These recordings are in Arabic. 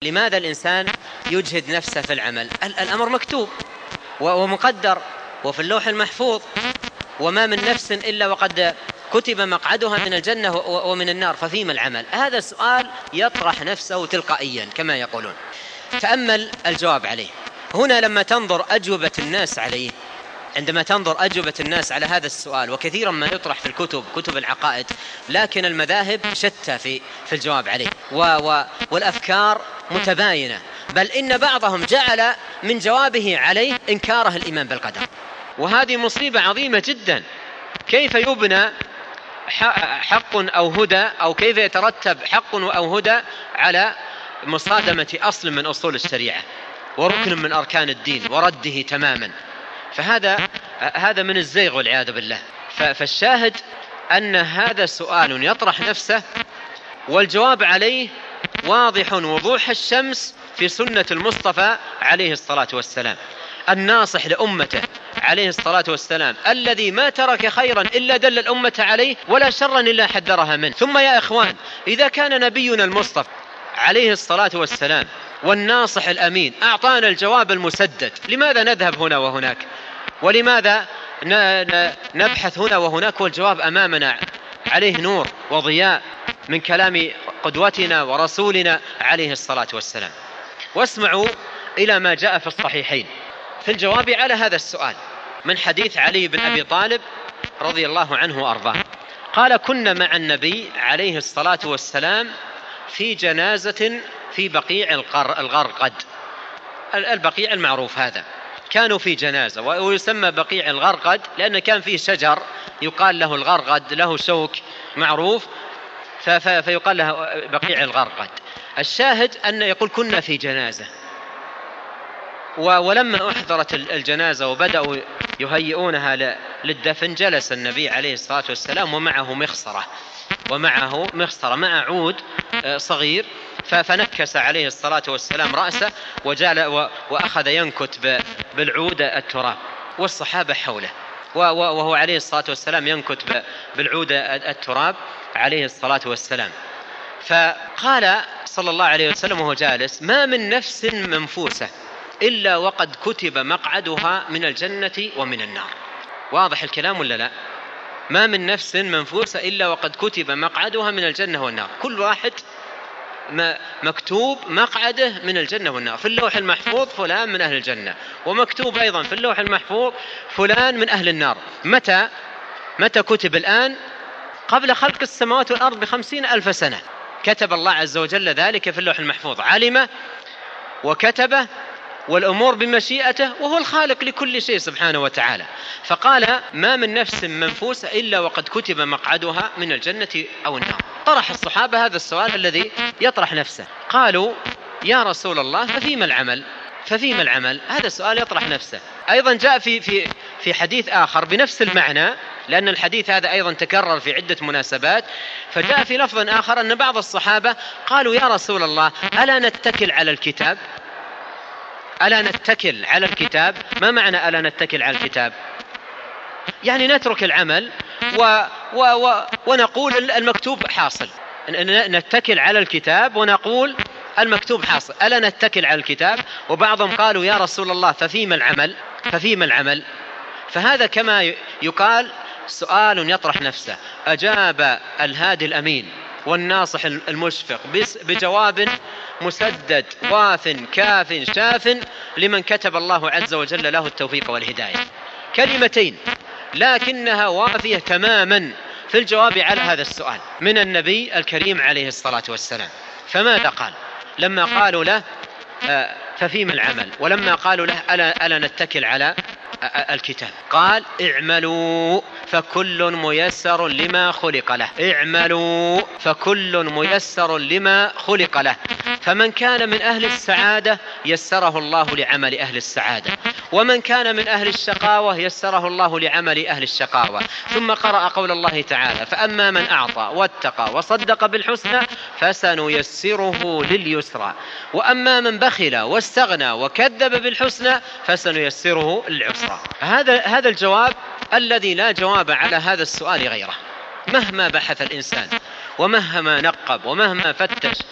لماذا الإنسان يجهد نفسه في العمل؟ الأمر مكتوب ومقدر وفي اللوح المحفوظ، وما من نفس إلا وقد كتب مقعدها من الجنة ومن النار، ففيما العمل؟ هذا السؤال يطرح نفسه تلقائيا كما يقولون. تأمل الجواب عليه هنا لما تنظر أجوبة الناس عليه. عندما تنظر أجوبة الناس على هذا السؤال، وكثيرا ما يطرح في كتب العقائد، لكن المذاهب شتى في الجواب عليه، والأفكار متباينة، بل إن بعضهم جعل من جوابه عليه إنكاره الإيمان بالقدر، وهذه مصيبة عظيمة جدا. كيف يبنى حق أو هدى، أو كيف يترتب حق أو هدى على مصادمة أصل من أصول الشريعة وركن من أركان الدين ورده تماما؟ فهذا من الزيغ والعياذ بالله. فالشاهد أن هذا سؤال يطرح نفسه، والجواب عليه واضح وضوح الشمس في سنة المصطفى عليه الصلاة والسلام، الناصح لأمته عليه الصلاة والسلام، الذي ما ترك خيرا إلا دل الأمة عليه، ولا شرا إلا حذرها منه. ثم يا إخوان، إذا كان نبينا المصطفى عليه الصلاة والسلام والناصح الأمين أعطانا الجواب المسدد، لماذا نذهب هنا وهناك؟ ولماذا نبحث هنا وهناك والجواب أمامنا عليه نور وضياء من كلام قدوتنا ورسولنا عليه الصلاة والسلام؟ واسمعوا إلى ما جاء في الصحيحين في الجواب على هذا السؤال من حديث علي بن أبي طالب رضي الله عنه وأرضاه. قال: كنا مع النبي عليه الصلاة والسلام في جنازة في بقيع الغرقد. البقيع المعروف هذا، كانوا في جنازة، ويسمى بقيع الغرقد لأن كان فيه شجر يقال له الغرقد، له شوك معروف، فيقال له بقيع الغرقد. الشاهد أن يقول كنا في جنازة، ولما أحضرت الجنازة وبدأوا يهيئونها للدفن، جلس النبي عليه الصلاة والسلام ومعه مخصرة مع عود صغير، فنكس عليه الصلاة والسلام رأسه وأخذ ينكت بالعود التراب، والصحابة حوله، وهو عليه الصلاة والسلام ينكت بالعود التراب عليه الصلاة والسلام. فقال صلى الله عليه وسلم وهو جالس: ما من نفس منفوسة إلا وقد كتب مقعدها من الجنة ومن النار. واضح الكلام ولا لا؟ ما من نفس منفوسة إلا وقد كتب مقعدها من الجنة والنار، كل واحد مكتوب مقعده من الجنة والنار. في اللوح المحفوظ فلان من أهل الجنة، ومكتوب أيضا في اللوح المحفوظ فلان من أهل النار. متى كتب؟ الآن، قبل خلق السماوات والأرض ب50,000 سنة كتب الله عز وجل ذلك في اللوح المحفوظ، علمه وكتبه، والأمور بمشيئته، وهو الخالق لكل شيء سبحانه وتعالى. فقال: ما من نفس منفوسة إلا وقد كتب مقعدها من الجنة أو النار. طرح الصحابة هذا السؤال الذي يطرح نفسه، قالوا: يا رسول الله، ففيما العمل؟ هذا السؤال يطرح نفسه. أيضا جاء في حديث آخر بنفس المعنى، لأن الحديث هذا أيضا تكرر في عدة مناسبات، فجاء في لفظ آخر أن بعض الصحابة قالوا: يا رسول الله، ألا نتكل على الكتاب؟ ألا نتكل على الكتاب؟ ما معنى ألا نتكل على الكتاب؟ يعني نترك العمل ونقول المكتوب حاصل، نتكل على الكتاب ونقول المكتوب حاصل. ألا نتكل على الكتاب؟ وبعضهم قالوا: يا رسول الله، ففيما العمل؟ فهذا كما يقال سؤال يطرح نفسه. أجاب الهادي الأمين والناصح المشفق بجواب مسدد واف كاف شاف لمن كتب الله عز وجل له التوفيق والهداية. كلمتين لكنها وافية تماما في الجواب على هذا السؤال من النبي الكريم عليه الصلاة والسلام. فماذا قال لما قالوا له ففيما العمل، ولما قالوا له ألا نتكل على الكتاب؟ قال: اعملوا فكل ميسر لما خلق له. اعملوا فكل ميسر لما خلق له، فمن كان من أهل السعادة يسره الله لعمل أهل السعادة، ومن كان من أهل الشقاوة يسره الله لعمل أهل الشقاوة. ثم قرأ قول الله تعالى: فأما من أعطى واتقى وصدق بالحسنى فسنيسره لليسرى، وأما من بخل واستغنى وكذب بالحسنى فسنيسره للعسرى. هذا الجواب الذي لا جواب على هذا السؤال غيره، مهما بحث الإنسان ومهما نقب ومهما فتش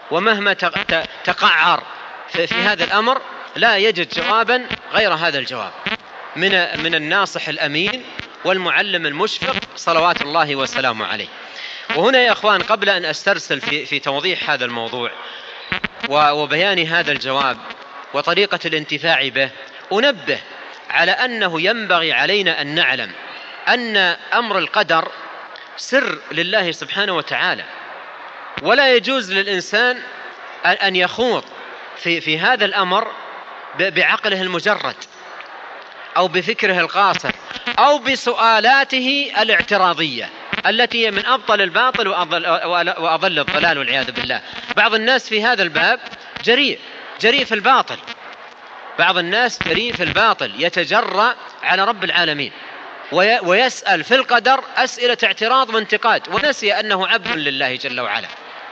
ومهما تقعر في هذا الأمر لا يجد جوابا غير هذا الجواب من الناصح الأمين والمعلم المشفق صلوات الله وسلامه عليه. وهنا يا أخوان، قبل أن أسترسل في توضيح هذا الموضوع وبيان هذا الجواب وطريقة الانتفاع به، أنبه على أنه ينبغي علينا أن نعلم أن أمر القدر سر لله سبحانه وتعالى، ولا يجوز للإنسان أن يخوض في هذا الأمر بعقله المجرد أو بفكره القاصر أو بسؤالاته الاعتراضية التي هي من أبطل الباطل وأضل الضلال والعياذ بالله. بعض الناس في هذا الباب جريء في الباطل، بعض الناس جريء في الباطل، يتجرأ على رب العالمين ويسأل في القدر أسئلة اعتراض وانتقاد، ونسي أنه عبد لله جل وعلا.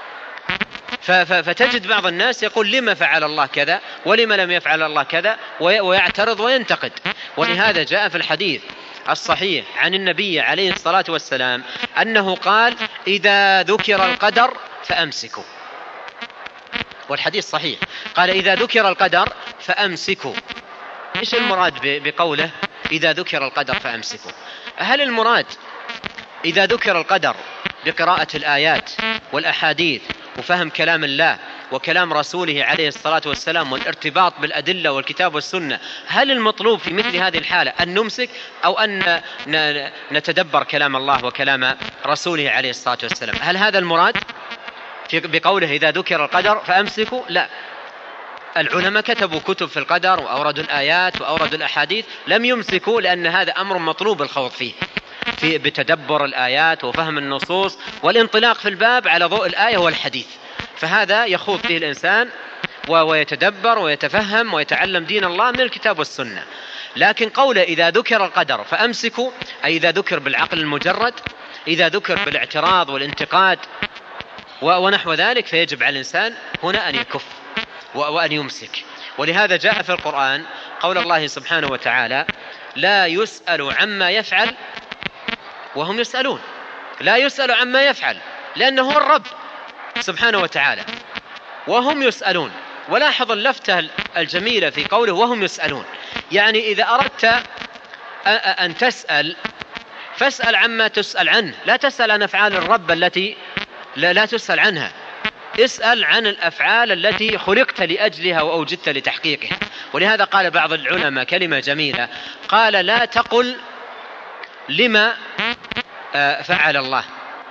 فتجد بعض الناس يقول لما فعل الله كذا ولما لم يفعل الله كذا، ويعترض وينتقد. ولهذا جاء في الحديث الصحيح عن النبي عليه الصلاة والسلام أنه قال: إذا ذكر القدر فأمسكوا. والحديث صحيح، قال: إذا ذكر القدر فأمسكوا. إيش المراد بقوله إذا ذكر القدر فأمسكوا؟ هل المراد إذا ذكر القدر بقراءة الآيات والأحاديث وفهم كلام الله وكلام رسوله عليه الصلاة والسلام والارتباط بالأدلة والكتاب والسنة، هل المطلوب في مثل هذه الحالة أن نمسك أو أن نتدبر كلام الله وكلام رسوله عليه الصلاة والسلام؟ هل هذا المراد بقوله إذا ذكر القدر فأمسكوا؟ لا، العلماء كتبوا كتب في القدر وأوردوا الآيات وأوردوا الأحاديث، لم يمسكوا، لأن هذا أمر مطلوب الخوض فيه بتدبر الآيات وفهم النصوص والانطلاق في الباب على ضوء الآية والحديث. فهذا يخوض فيه الإنسان ويتدبر ويتفهم ويتعلم دين الله من الكتاب والسنة. لكن قوله إذا ذكر القدر فأمسكوا، أي إذا ذكر بالعقل المجرد، إذا ذكر بالاعتراض والانتقاد ونحو ذلك، فيجب على الإنسان هنا أن يكف وأن يمسك. ولهذا جاء في القرآن قول الله سبحانه وتعالى: لا يسأل عما يفعل وهم يسألون. لا يسأل عما يفعل لأنه هو الرب سبحانه وتعالى، وهم يسألون. ولاحظ اللفتة الجميلة في قوله وهم يسألون، يعني إذا أردت أن تسأل فاسأل عما تسأل عنه، لا تسأل عن أفعال الرب التي لا تسأل عنها، اسأل عن الأفعال التي خلقت لأجلها وأوجدت لتحقيقها. ولهذا قال بعض العلماء كلمة جميلة، قال: لا تقل لما فعل الله،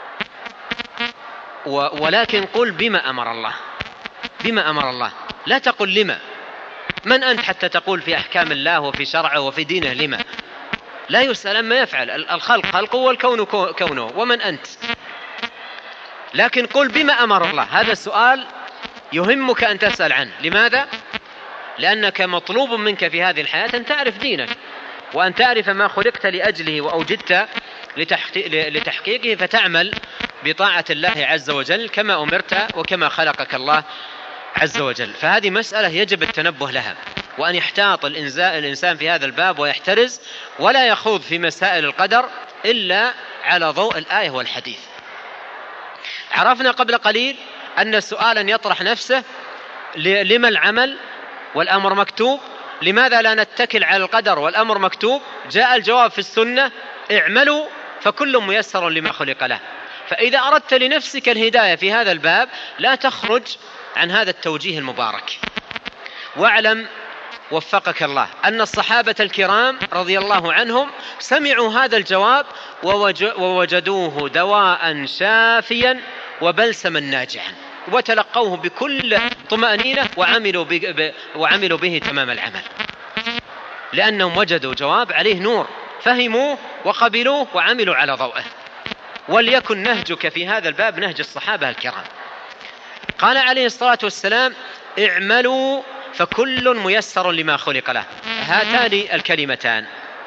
ولكن قل بما أمر الله. بما أمر الله، لا تقل لما. من أنت حتى تقول في أحكام الله وفي شرعه وفي دينه لما؟ لا يسأل عما يفعل، الخلق خلقه والكون كونه، ومن أنت؟ لكن قل بما أمر الله. هذا السؤال يهمك أن تسأل عنه. لماذا؟ لأنك مطلوب منك في هذه الحياة أن تعرف دينك وأن تعرف ما خلقت لأجله وأوجدت لتحقيقه، فتعمل بطاعة الله عز وجل كما أمرت وكما خلقك الله عز وجل. فهذه مسألة يجب التنبه لها، وأن يحتاط الإنسان في هذا الباب ويحترز ولا يخوض في مسائل القدر إلا على ضوء الآية والحديث. عرفنا قبل قليل أن سؤالا يطرح نفسه: لما العمل والأمر مكتوب؟ لماذا لا نتكل على القدر والأمر مكتوب؟ جاء الجواب في السنة: اعملوا فكل ميسر لما خلق له. فإذا أردت لنفسك الهداية في هذا الباب لا تخرج عن هذا التوجيه المبارك. واعلم وفقك الله أن الصحابة الكرام رضي الله عنهم سمعوا هذا الجواب ووجدوه دواء شافيا وبلسما ناجعا، وتلقوه بكل طمأنينة وعملوا به تمام العمل، لأنهم وجدوا جواب عليه نور، فهموه وقبلوه وعملوا على ضوءه. وليكن نهجك في هذا الباب نهج الصحابة الكرام. قال عليه الصلاة والسلام: اعملوا فكل ميسر لما خلق له. هاتان الكلمتان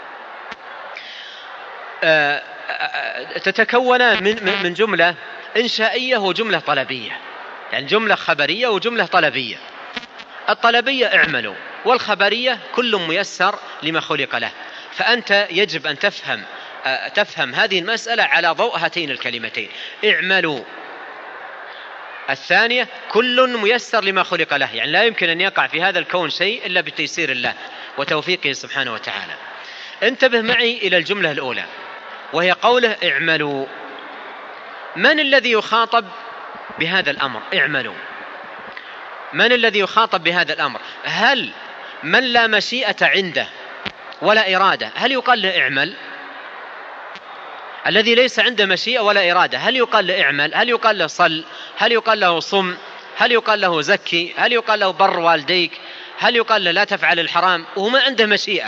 تتكونان من جملة إنشائية وجملة طلبية، يعني جملة خبرية وجملة طلبية. الطلبية اعملوا، والخبرية كل ميسر لما خلق له. فأنت يجب أن تفهم هذه المسألة على ضوء هاتين الكلمتين: اعملوا. الثانية كل ميسر لما خلق له، يعني لا يمكن أن يقع في هذا الكون شيء إلا بتيسير الله وتوفيقه سبحانه وتعالى. انتبه معي إلى الجملة الأولى وهي قوله اعملوا. من الذي يخاطب بهذا الأمر؟ اعملوا. من الذي يخاطب بهذا الأمر؟ هل من لا مشيئة عنده ولا إرادة هل يقال له اعمل؟ الذي ليس عنده مشيئة ولا إرادة هل يقال له اعمل؟ هل يقال له صل؟ هل يقال له صم؟ هل يقال له زكي؟ هل يقال له بر والديك؟ هل يقال له لا تفعل الحرام وما عنده مشيئة؟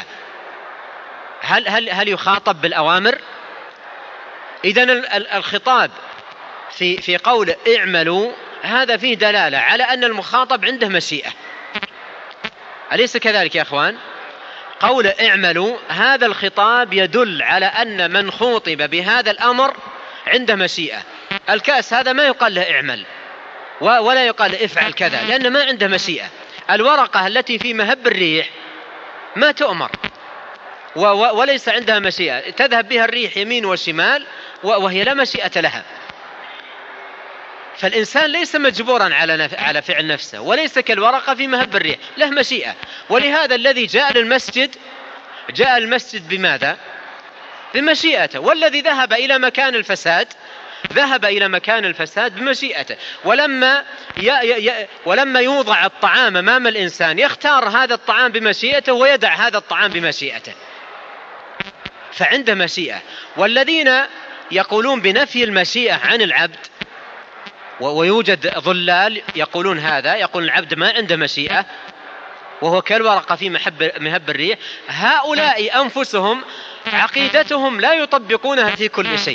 هل يخاطب بالأوامر؟ إذن الخطاب في قول اعملوا هذا فيه دلالة على أن المخاطب عنده مشيئة، أليس كذلك يا أخوان؟ قول اعملوا هذا الخطاب يدل على أن من خوطب بهذا الأمر عنده مشيئة. الكأس هذا ما يقال له اعمل ولا يقال افعل كذا لأن ما عنده مشيئة. الورقة التي في مهب الريح ما تؤمر وليس عندها مشيئة، تذهب بها الريح يمين وشمال وهي لا مشيئة لها. فالإنسان ليس مجبورا على فعل نفسه وليس كالورقة في مهب الريح، له مشيئة. ولهذا الذي جاء المسجد بماذا؟ بمشيئته، والذي ذهب إلى مكان الفساد بمشيئته. ولما يوضع الطعام أمام الإنسان يختار هذا الطعام بمشيئته ويدع هذا الطعام بمشيئته، فعنده مشيئة. والذين يقولون بنفي المشيئة عن العبد ويوجد ضلال يقولون هذا، يقول العبد ما عنده مشيئة وهو كالورقة في مهب الريح، هؤلاء أنفسهم عقيدتهم لا يطبقونها في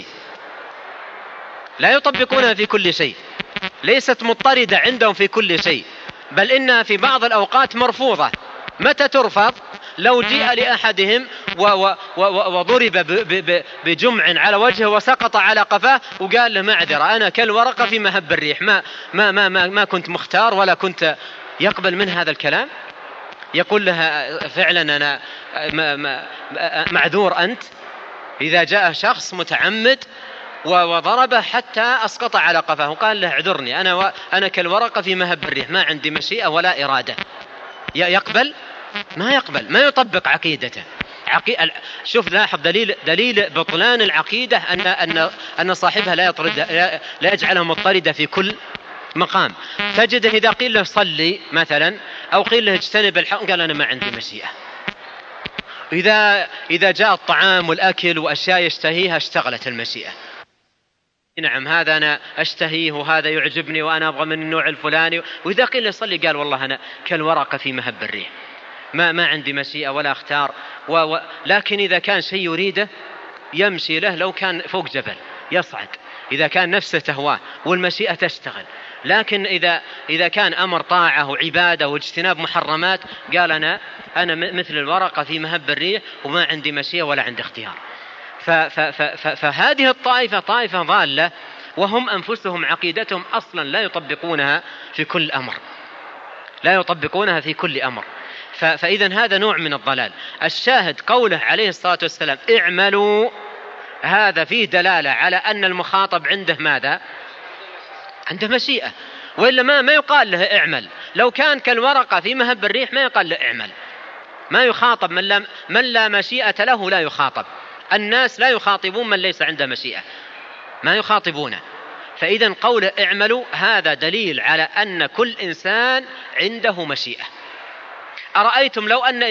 كل شيء، ليست مضطردة عندهم في كل شيء، بل إنها في بعض الأوقات مرفوضة. متى ترفض؟ لو جاء لأحدهم وضرب بجمع على وجهه وسقط على قفاه وقال له معذرة أنا كالورقة في مهب الريح ما كنت مختار ولا كنت، يقبل من هذا الكلام؟ يقول لها فعلا أنا معذور أنت. إذا جاء شخص متعمد وضربه حتى أسقط على قفاه وقال له اعذرني أنا كالورقة في مهب الريح ما عندي مشيئة ولا إرادة، يقبل؟ ما يقبل، ما يطبق عقيدته. شوف لاحظ دليل بطلان العقيدة أن صاحبها لا يجعلها مضطردة في كل مقام. تجده إذا قيل له صلي مثلا أو قيل له اجتنب الحرام قال أنا ما عندي مشيئة. إذا جاء الطعام والأكل وأشياء يشتهيها اشتغلت المشيئة. نعم هذا أنا أشتهيه وهذا يعجبني وأنا أبغى من النوع الفلاني. وإذا قيل له صلي قال والله أنا كالورقة في مهب الريح ما عندي مشيئة ولا أختار. لكن إذا كان شيء يريده يمشي له، لو كان فوق جبل يصعد إذا كان نفسه تهواه والمشيئة تشتغل. لكن إذا كان أمر طاعة وعبادة واجتناب محرمات قال أنا مثل الورقة في مهب الريح وما عندي مشيئة ولا عندي اختيار. فهذه الطائفة طائفة ضالة، وهم أنفسهم عقيدتهم أصلا لا يطبقونها في كل أمر. فإذن هذا نوع من الضلال. الشاهد قوله عليه الصلاة والسلام اعملوا، هذا فيه دلالة على أن المخاطب عنده ماذا؟ عنده مشيئة، وإلا ما يقال له اعمل. لو كان كالورقة في مهب الريح ما يقال له اعمل، ما يخاطب من لا مشيئة له لا يخاطب. الناس لا يخاطبون من ليس عنده مشيئة، ما يخاطبونه. فإذن قوله اعملوا هذا دليل على أن كل إنسان عنده مشيئة. أرأيتم لو أن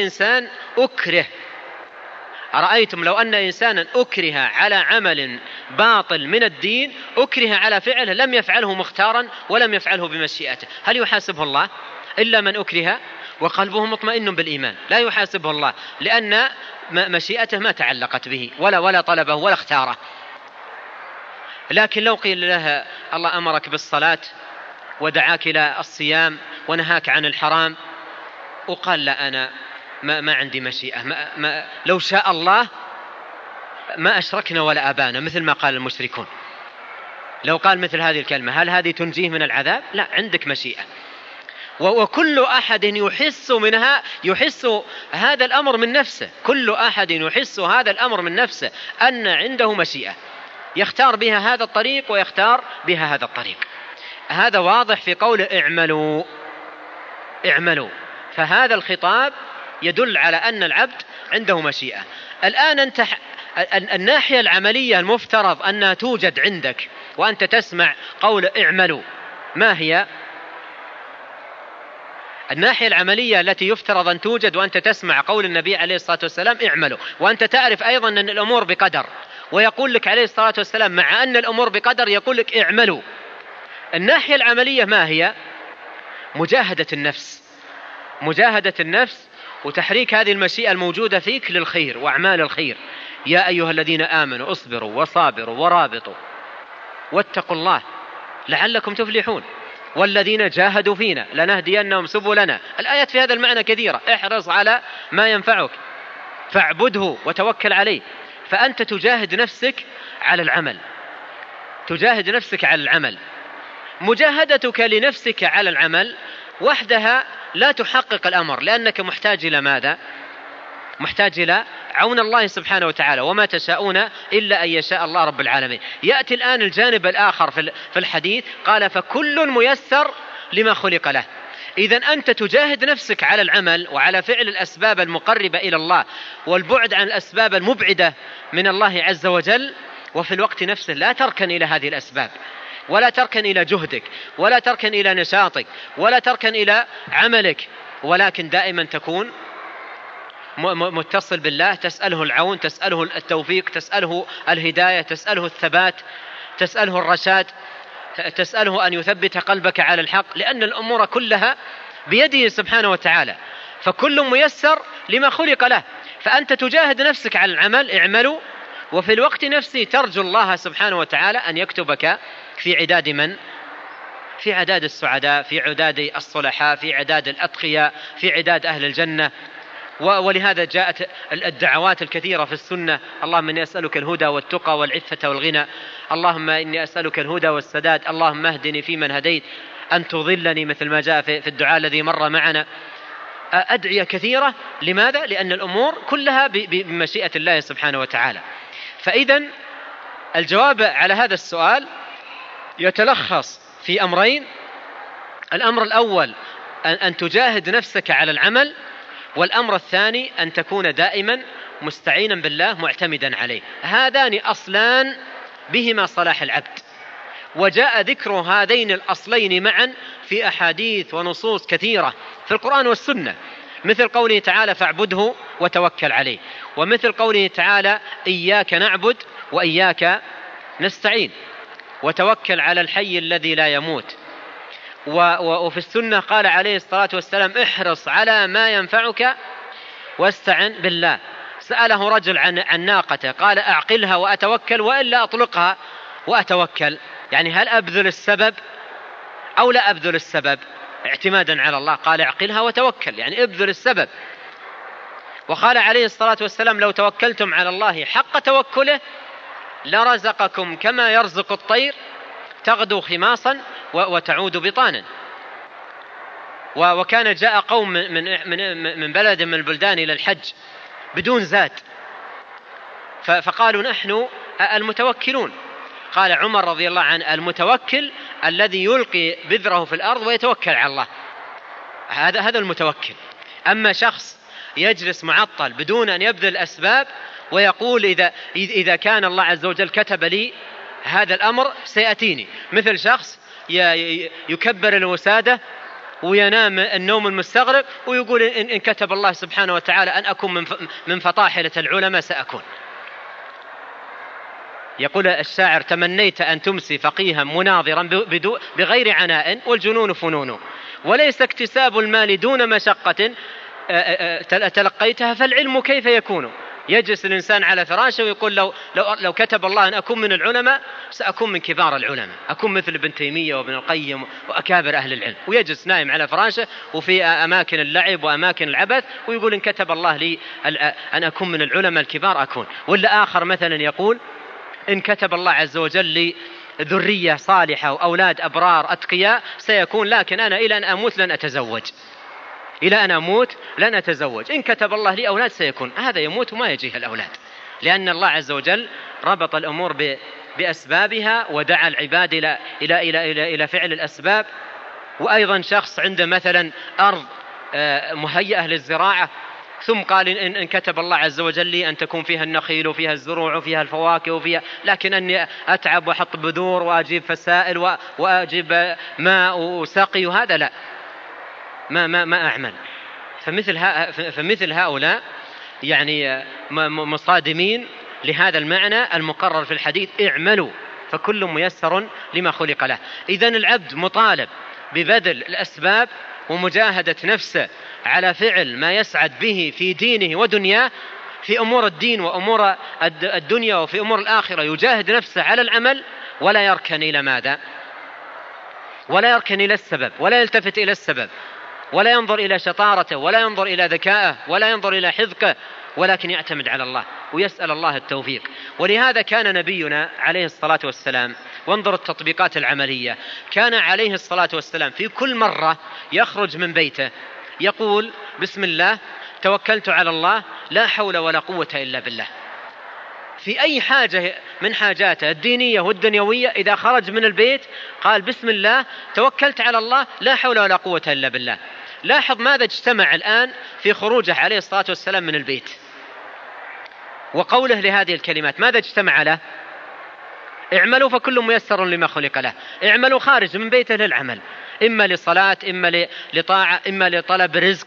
إنسانا أكره على عمل باطل من الدين، أكره على فعله لم يفعله مختارا ولم يفعله بمشيئته، هل يحاسبه الله؟ إلا من أكره وقلبه مطمئن بالإيمان لا يحاسبه الله، لأن مشيئته ما تعلقت به ولا طلبه ولا اختاره. لكن لو قيل له الله أمرك بالصلاة ودعاك إلى الصيام ونهاك عن الحرام وقال لا أنا ما عندي مشيئة، لو شاء الله ما أشركنا ولا أبانا، مثل ما قال المشركون. لو قال مثل هذه الكلمة هل هذه تنجيه من العذاب؟ لا، عندك مشيئة. وكل أحد يحس هذا الأمر من نفسه، كل أحد يحس هذا الأمر من نفسه أن عنده مشيئة يختار بها هذا الطريق ويختار بها هذا الطريق. هذا واضح في قوله اعملوا اعملوا. فهذا الخطاب يدل على أن العبد عنده مشيئة. الآن أنت الناحية العملية المفترض أنها توجد عندك وأنت تسمع قول اعملوا، ما هي الناحية العملية التي يفترض أن توجد وأنت تسمع قول النبي عليه الصلاة والسلام اعملوا، وأنت تعرف أيضا أن الأمور بقدر، ويقول لك عليه الصلاة والسلام مع أن الأمور بقدر يقول لك اعملوا. الناحية العملية ما هي؟ مجاهدة النفس، مجاهدة النفس وتحريك هذه المشيئة الموجودة فيك للخير وأعمال الخير. يا أيها الذين آمنوا اصبروا وصابروا ورابطوا واتقوا الله لعلكم تفلحون والذين جاهدوا فينا لنهدينهم سبلنا. الآيات في هذا المعنى كثيرة. احرص على ما ينفعك فاعبده وتوكل عليه. فأنت تجاهد نفسك على العمل، تجاهد نفسك على العمل. مجاهدتك لنفسك على العمل وحدها لا تحقق الأمر، لأنك محتاج إلى ماذا؟ محتاج إلى عون الله سبحانه وتعالى، وما تشاءون إلا أن يشاء الله رب العالمين. يأتي الآن الجانب الآخر في الحديث، قال فكل ميسر لما خلق له. إذن أنت تجاهد نفسك على العمل وعلى فعل الأسباب المقربة إلى الله والبعد عن الأسباب المبعدة من الله عز وجل، وفي الوقت نفسه لا تركن إلى هذه الأسباب، ولا تركن إلى جهدك، ولا تركن إلى نشاطك، ولا تركن إلى عملك، ولكن دائما تكون متصل بالله، تسأله العون، تسأله التوفيق، تسأله الهداية، تسأله الثبات، تسأله الرشاد، تسأله أن يثبت قلبك على الحق، لأن الأمور كلها بيده سبحانه وتعالى. فكل ميسر لما خلق له. فأنت تجاهد نفسك على العمل اعملوا، وفي الوقت نفسه ترجو الله سبحانه وتعالى أن يكتبك في عداد من؟ في عداد السعداء، في عداد الصلحاء، في عداد الأتقياء، في عداد أهل الجنة. ولهذا جاءت الدعوات الكثيرة في السنة: اللهم إني أسألك الهدى والتقى والعفة والغنى، اللهم إني أسألك الهدى والسداد، اللهم اهدني فيمن هديت، أن تضلني، مثل ما جاء في الدعاء الذي مر معنا. أدعية كثيرة. لماذا؟ لأن الأمور كلها بمشيئة الله سبحانه وتعالى. فإذن الجواب على هذا السؤال يتلخص في أمرين: الأمر الأول أن تجاهد نفسك على العمل، والأمر الثاني أن تكون دائما مستعينا بالله معتمدا عليه. هذان أصلان بهما صلاح العبد، وجاء ذكر هذين الأصلين معا في أحاديث ونصوص كثيرة في القرآن والسنة، مثل قوله تعالى فاعبده وتوكل عليه، ومثل قوله تعالى إياك نعبد وإياك نستعين، وتوكل على الحي الذي لا يموت. وفي السنة قال عليه الصلاة والسلام احرص على ما ينفعك واستعن بالله. سأله رجل عن ناقته، قال أعقلها وأتوكل وإلا أطلقها وأتوكل، يعني هل أبذل السبب أو لا أبذل السبب اعتمادا على الله؟ قال اعقلها وتوكل، يعني ابذل السبب. وقال عليه الصلاة والسلام لو توكلتم على الله حق توكله لرزقكم كما يرزق الطير تغدو خماصا وتعود بطانا. وكان جاء قوم من بلد من البلدان إلى الحج بدون زاد، فقالوا نحن المتوكلون. قال عمر رضي الله عنه المتوكل الذي يلقي بذره في الأرض ويتوكل على الله، هذا المتوكل. أما شخص يجلس معطل بدون أن يبذل الأسباب ويقول إذا كان الله عز وجل كتب لي هذا الأمر سيأتيني، مثل شخص يكبر الوسادة وينام النوم المستغرق ويقول إن كتب الله سبحانه وتعالى أن أكون من فطاحلة العلماء سأكون. يقول الشاعر تمنيت أن تمسي فقيها مناظرا بغير عناء والجنون فنون، وليس اكتساب المال دون مشقة تلقيتها فالعلم كيف يكون. يجلس الإنسان على فراشه ويقول لو كتب الله أن أكون من العلماء سأكون من كبار العلماء، أكون مثل ابن تيمية وابن القيم وأكابر أهل العلم، ويجلس نائم على فراشه وفي أماكن اللعب وأماكن العبث ويقول إن كتب الله لي أن أكون من العلماء الكبار أكون. ولا آخر مثلا يقول إن كتب الله عز وجل لي ذرية صالحة وأولاد أبرار أتقياء سيكون، لكن أنا إلى أن أموت لن أتزوج، إلى أن أموت لن أتزوج، إن كتب الله لي أولاد سيكون. هذا يموت وما يجيه الأولاد، لأن الله عز وجل ربط الأمور بأسبابها ودعا العباد إلى فعل الأسباب. وأيضا شخص عنده مثلا أرض مهيئة للزراعة، ثم قال إن كتب الله عز وجل لي أن تكون فيها النخيل وفيها الزروع وفيها الفواكه وفيها، لكن أني أتعب وأحط بذور وأجيب فسائل وأجيب ماء وسقي، وهذا لا، ما أعمل. فمثل هؤلاء يعني مصادمين لهذا المعنى المقرر في الحديث: اعملوا فكل ميسر لما خلق له. إذن العبد مطالب ببذل الأسباب ومجاهدة نفسه على فعل ما يسعد به في دينه ودنياه، في أمور الدين وأمور الدنيا وفي أمور الآخرة، يجاهد نفسه على العمل ولا يركن إلى ماذا؟ ولا يركن إلى السبب، ولا يلتفت إلى السبب، ولا ينظر إلى شطارته، ولا ينظر إلى ذكائه، ولا ينظر إلى حذقه، ولكن يعتمد على الله ويسأل الله التوفيق. ولهذا كان نبينا عليه الصلاة والسلام، وانظر التطبيقات العملية، كان عليه الصلاة والسلام في كل مرة يخرج من بيته يقول: بسم الله توكلت على الله لا حول ولا قوة إلا بالله. في أي حاجة من حاجاته الدينية والدنيوية إذا خرج من البيت قال: بسم الله توكلت على الله لا حول ولا قوة إلا بالله. لاحظ ماذا اجتمع الآن في خروجه عليه الصلاة والسلام من البيت وقوله لهذه الكلمات، ماذا اجتمع له؟ اعملوا فكل ميسر لما خلق له. اعملوا خارج من بيته للعمل، إما لصلاة، إما لطاعة، إما لطلب رزق،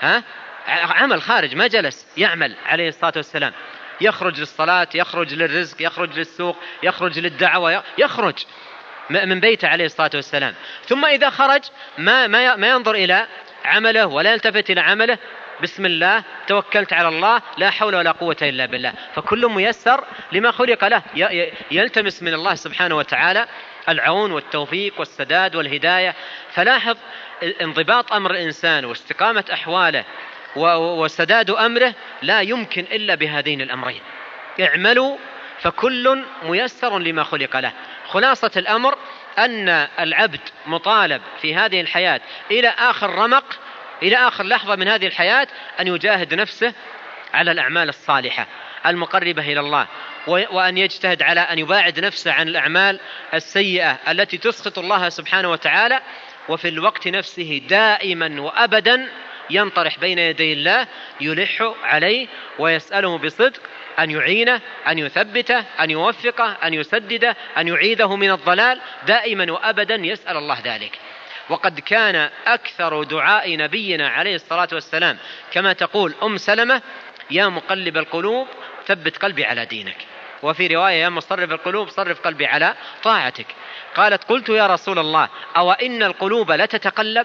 عمل خارج، ما جلس يعمل عليه الصلاة والسلام، يخرج للصلاة، يخرج للرزق، يخرج للسوق، يخرج للدعوة، يخرج من بيته عليه الصلاة والسلام. ثم إذا خرج ما ينظر إلى عمله ولا يلتفت إلى عمله، بسم الله توكلت على الله لا حول ولا قوة إلا بالله. فكل ميسر لما خلق له، يلتمس من الله سبحانه وتعالى العون والتوفيق والسداد والهداية. فلاحظ انضباط أمر الإنسان واستقامة أحواله وسداد أمره لا يمكن إلا بهذين الأمرين: اعملوا فكل ميسر لما خلق له. خلاصة الأمر أن العبد مطالب في هذه الحياة إلى آخر رمق، إلى آخر لحظة من هذه الحياة، أن يجاهد نفسه على الأعمال الصالحة المقربة إلى الله، وأن يجتهد على أن يباعد نفسه عن الأعمال السيئة التي تسخط الله سبحانه وتعالى. وفي الوقت نفسه دائما وأبدا ينطرح بين يدي الله، يلح عليه ويسأله بصدق أن يعينه، أن يثبته، أن يوفقه، أن يسدده، أن يعيده من الضلال، دائما وأبدا يسأل الله ذلك. وقد كان أكثر دعاء نبينا عليه الصلاة والسلام كما تقول سلمة: يا مقلب القلوب ثبت قلبي على دينك. وفي رواية: يا مصرف القلوب صرف قلبي على طاعتك. قالت: قلت يا رسول الله أو إن القلوب لتتقلب؟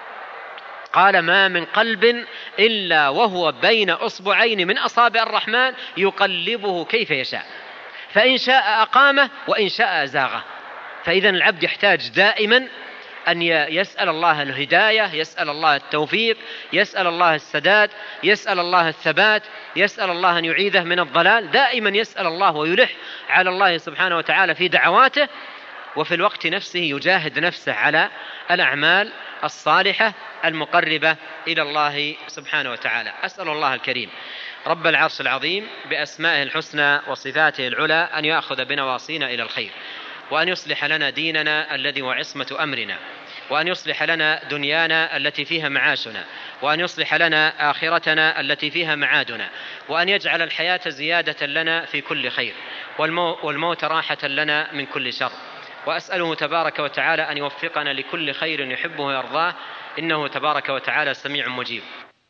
قال: ما من قلب إلا وهو بين أصبعين من أصابع الرحمن يقلبه كيف يشاء، فإن شاء أقامه وإن شاء أزاغه. فإذا العبد يحتاج دائما أن يسأل الله الهداية، يسأل الله التوفيق، يسأل الله السداد، يسأل الله الثبات، يسأل الله أن يعيده من الضلال. دائما يسأل الله ويلح على الله سبحانه وتعالى في دعواته، وفي الوقت نفسه يجاهد نفسه على الأعمال الصالحة المقربة إلى الله سبحانه وتعالى. أسأل الله الكريم رب العرش العظيم بأسمائه الحسنى وصفاته العلى أن يأخذ بنواصينا إلى الخير، وأن يصلح لنا ديننا الذي هو عصمة أمرنا، وأن يصلح لنا دنيانا التي فيها معاشنا، وأن يصلح لنا آخرتنا التي فيها معادنا، وأن يجعل الحياة زيادة لنا في كل خير، والموت راحة لنا من كل شر. وأسأله تبارك وتعالى أن يوفقنا لكل خير يحبه ويرضاه، إنه تبارك وتعالى سميع مجيب.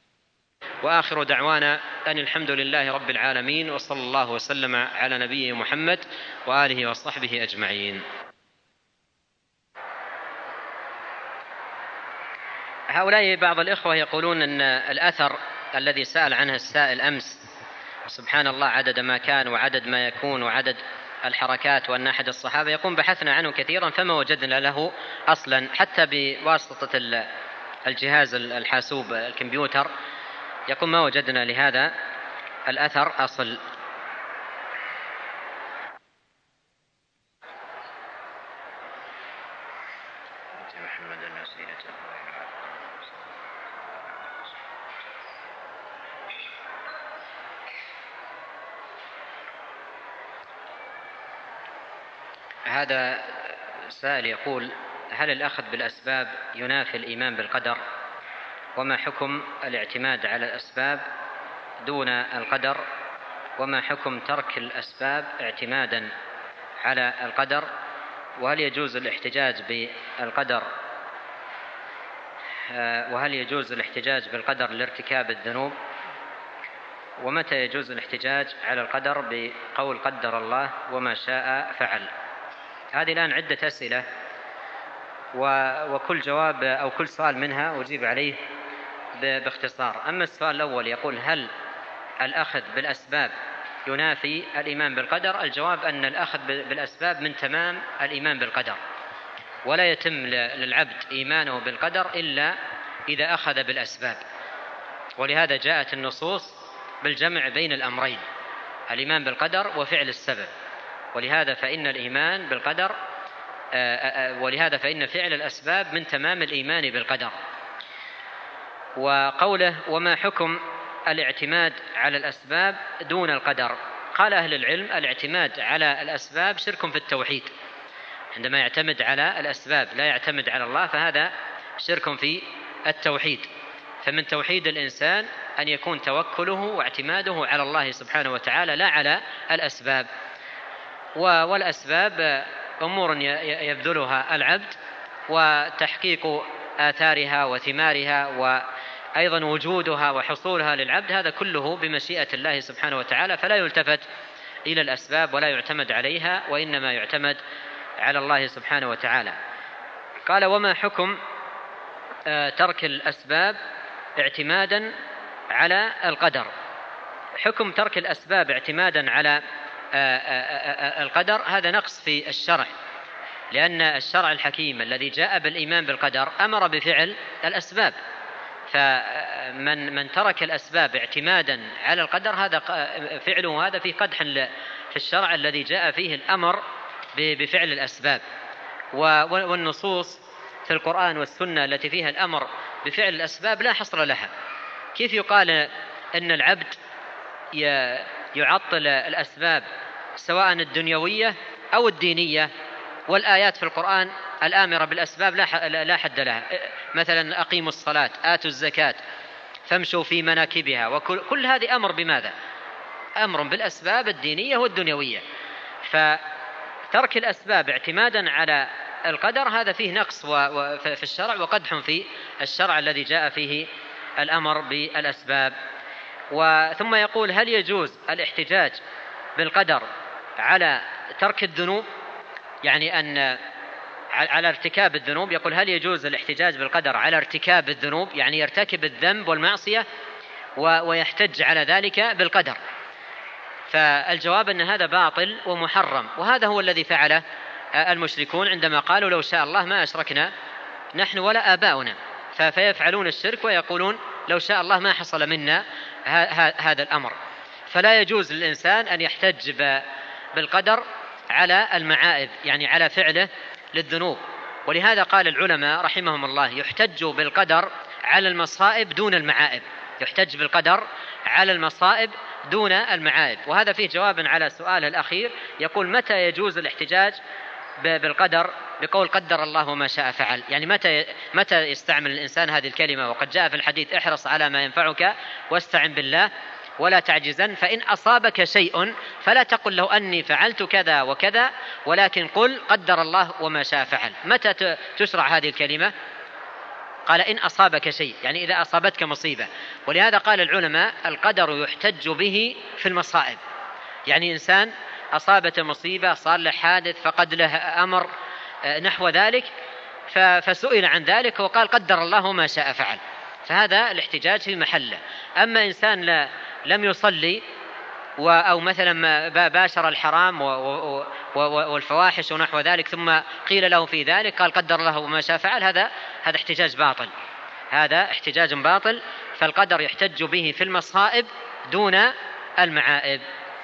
وآخر دعوانا أن الحمد لله رب العالمين، وصلى الله وسلم على نبيه محمد وآله وصحبه أجمعين. هؤلاء بعض الإخوة يقولون أن الأثر الذي سأل عنه السائل أمس، سبحان الله عدد ما كان وعدد ما يكون وعدد الحركات، وأن أحد الصحابة يقوم بحثنا عنه كثيرا فما وجدنا له أصلا، حتى بواسطة الجهاز الحاسوب الكمبيوتر يقول ما وجدنا لهذا الأثر أصل. هذا سائل يقول: هل الأخذ بالأسباب ينافي الإيمان بالقدر؟ وما حكم الاعتماد على الأسباب دون القدر؟ وما حكم ترك الأسباب اعتمادا على القدر؟ وهل يجوز الاحتجاج بالقدر لارتكاب الذنوب؟ ومتى يجوز الاحتجاج على القدر بقول قدر الله وما شاء فعل؟ هذه الآن عدة أسئلة، وكل جواب أو كل سؤال منها أجيب عليه باختصار. أما السؤال الأول يقول: هل الأخذ بالأسباب ينافي الإيمان بالقدر؟ الجواب أن الأخذ بالأسباب من تمام الإيمان بالقدر، ولا يتم للعبد إيمانه بالقدر إلا إذا أخذ بالأسباب، ولهذا جاءت النصوص بالجمع بين الأمرين، الإيمان بالقدر وفعل السبب. ولهذا فإن فعل الأسباب من تمام الإيمان بالقدر. وقوله: وما حكم الاعتماد على الأسباب دون القدر؟ قال أهل العلم: الاعتماد على الأسباب شرك في التوحيد. عندما يعتمد على الأسباب لا يعتمد على الله فهذا شرك في التوحيد. فمن توحيد الإنسان أن يكون توكله واعتماده على الله سبحانه وتعالى لا على الأسباب. والأسباب أمور يبذلها العبد، وتحقيق آثارها وثمارها وأيضا وجودها وحصولها للعبد هذا كله بمشيئة الله سبحانه وتعالى، فلا يلتفت إلى الأسباب ولا يعتمد عليها، وإنما يعتمد على الله سبحانه وتعالى. قال: وما حكم ترك الأسباب اعتمادا على القدر؟ حكم ترك الأسباب اعتمادا على القدر هذا نقص في الشرع، لأن الشرع الحكيم الذي جاء بالإيمان بالقدر أمر بفعل الأسباب، فمن ترك الأسباب اعتمادا على القدر هذا فعله هذا فيه قدح في الشرع الذي جاء فيه الأمر بفعل الأسباب. والنصوص في القرآن والسنة التي فيها الأمر بفعل الأسباب لا حصر لها. كيف يقال أن العبد يعطل الأسباب سواء الدنيوية أو الدينية، والآيات في القرآن الآمرة بالأسباب لا حد لها؟ مثلا: أقيموا الصلاة، آتوا الزكاة، فامشوا في مناكبها، وكل هذه أمر بماذا؟ أمر بالأسباب الدينية والدنيوية. فترك الأسباب اعتمادا على القدر هذا فيه نقص في الشرع وقدح في الشرع الذي جاء فيه الأمر بالأسباب. ثم يقول: هل يجوز الاحتجاج بالقدر على ترك الذنوب؟ يعني أن على ارتكاب الذنوب. يقول: هل يجوز الاحتجاج بالقدر على ارتكاب الذنوب؟ يعني يرتكب الذنب والمعصية ويحتج على ذلك بالقدر. فالجواب أن هذا باطل ومحرم، وهذا هو الذي فعله المشركون عندما قالوا: لو شاء الله ما أشركنا نحن ولا آباؤنا. فيفعلون الشرك ويقولون: لو شاء الله ما حصل منا هذا الأمر. فلا يجوز للإنسان أن يحتج بالقدر على المعائب، يعني على فعله للذنوب. ولهذا قال العلماء رحمهم الله: يحتج بالقدر على المصائب دون المعائب. يحتج بالقدر على المصائب دون المعائب. وهذا فيه جواب على سؤال الأخير، يقول: متى يجوز الاحتجاج بالقدر بقول قدر الله ما شاء فعل؟ يعني متى يستعمل الإنسان هذه الكلمة؟ وقد جاء في الحديث: احرص على ما ينفعك واستعن بالله ولا تعجزن، فإن أصابك شيء فلا تقل له أني فعلت كذا وكذا، ولكن قل قدر الله وما شاء فعل. متى تشرع هذه الكلمة؟ قال: إن أصابك شيء، يعني إذا أصابتك مصيبة. ولهذا قال العلماء: القدر يحتج به في المصائب. يعني إنسان أصابته مصيبة، صار له حادث، فقد له أمر نحو ذلك، فسئل عن ذلك وقال قدر الله ما شاء فعل، فهذا الاحتجاج في محله. أما إنسان لم يصلي أو مثلا باشر الحرام والفواحش ونحو ذلك ثم قيل له في ذلك قال قدر الله ما شاء فعل، هذا احتجاج باطل، هذا احتجاج باطل. فالقدر يحتج به في المصائب دون المعائب.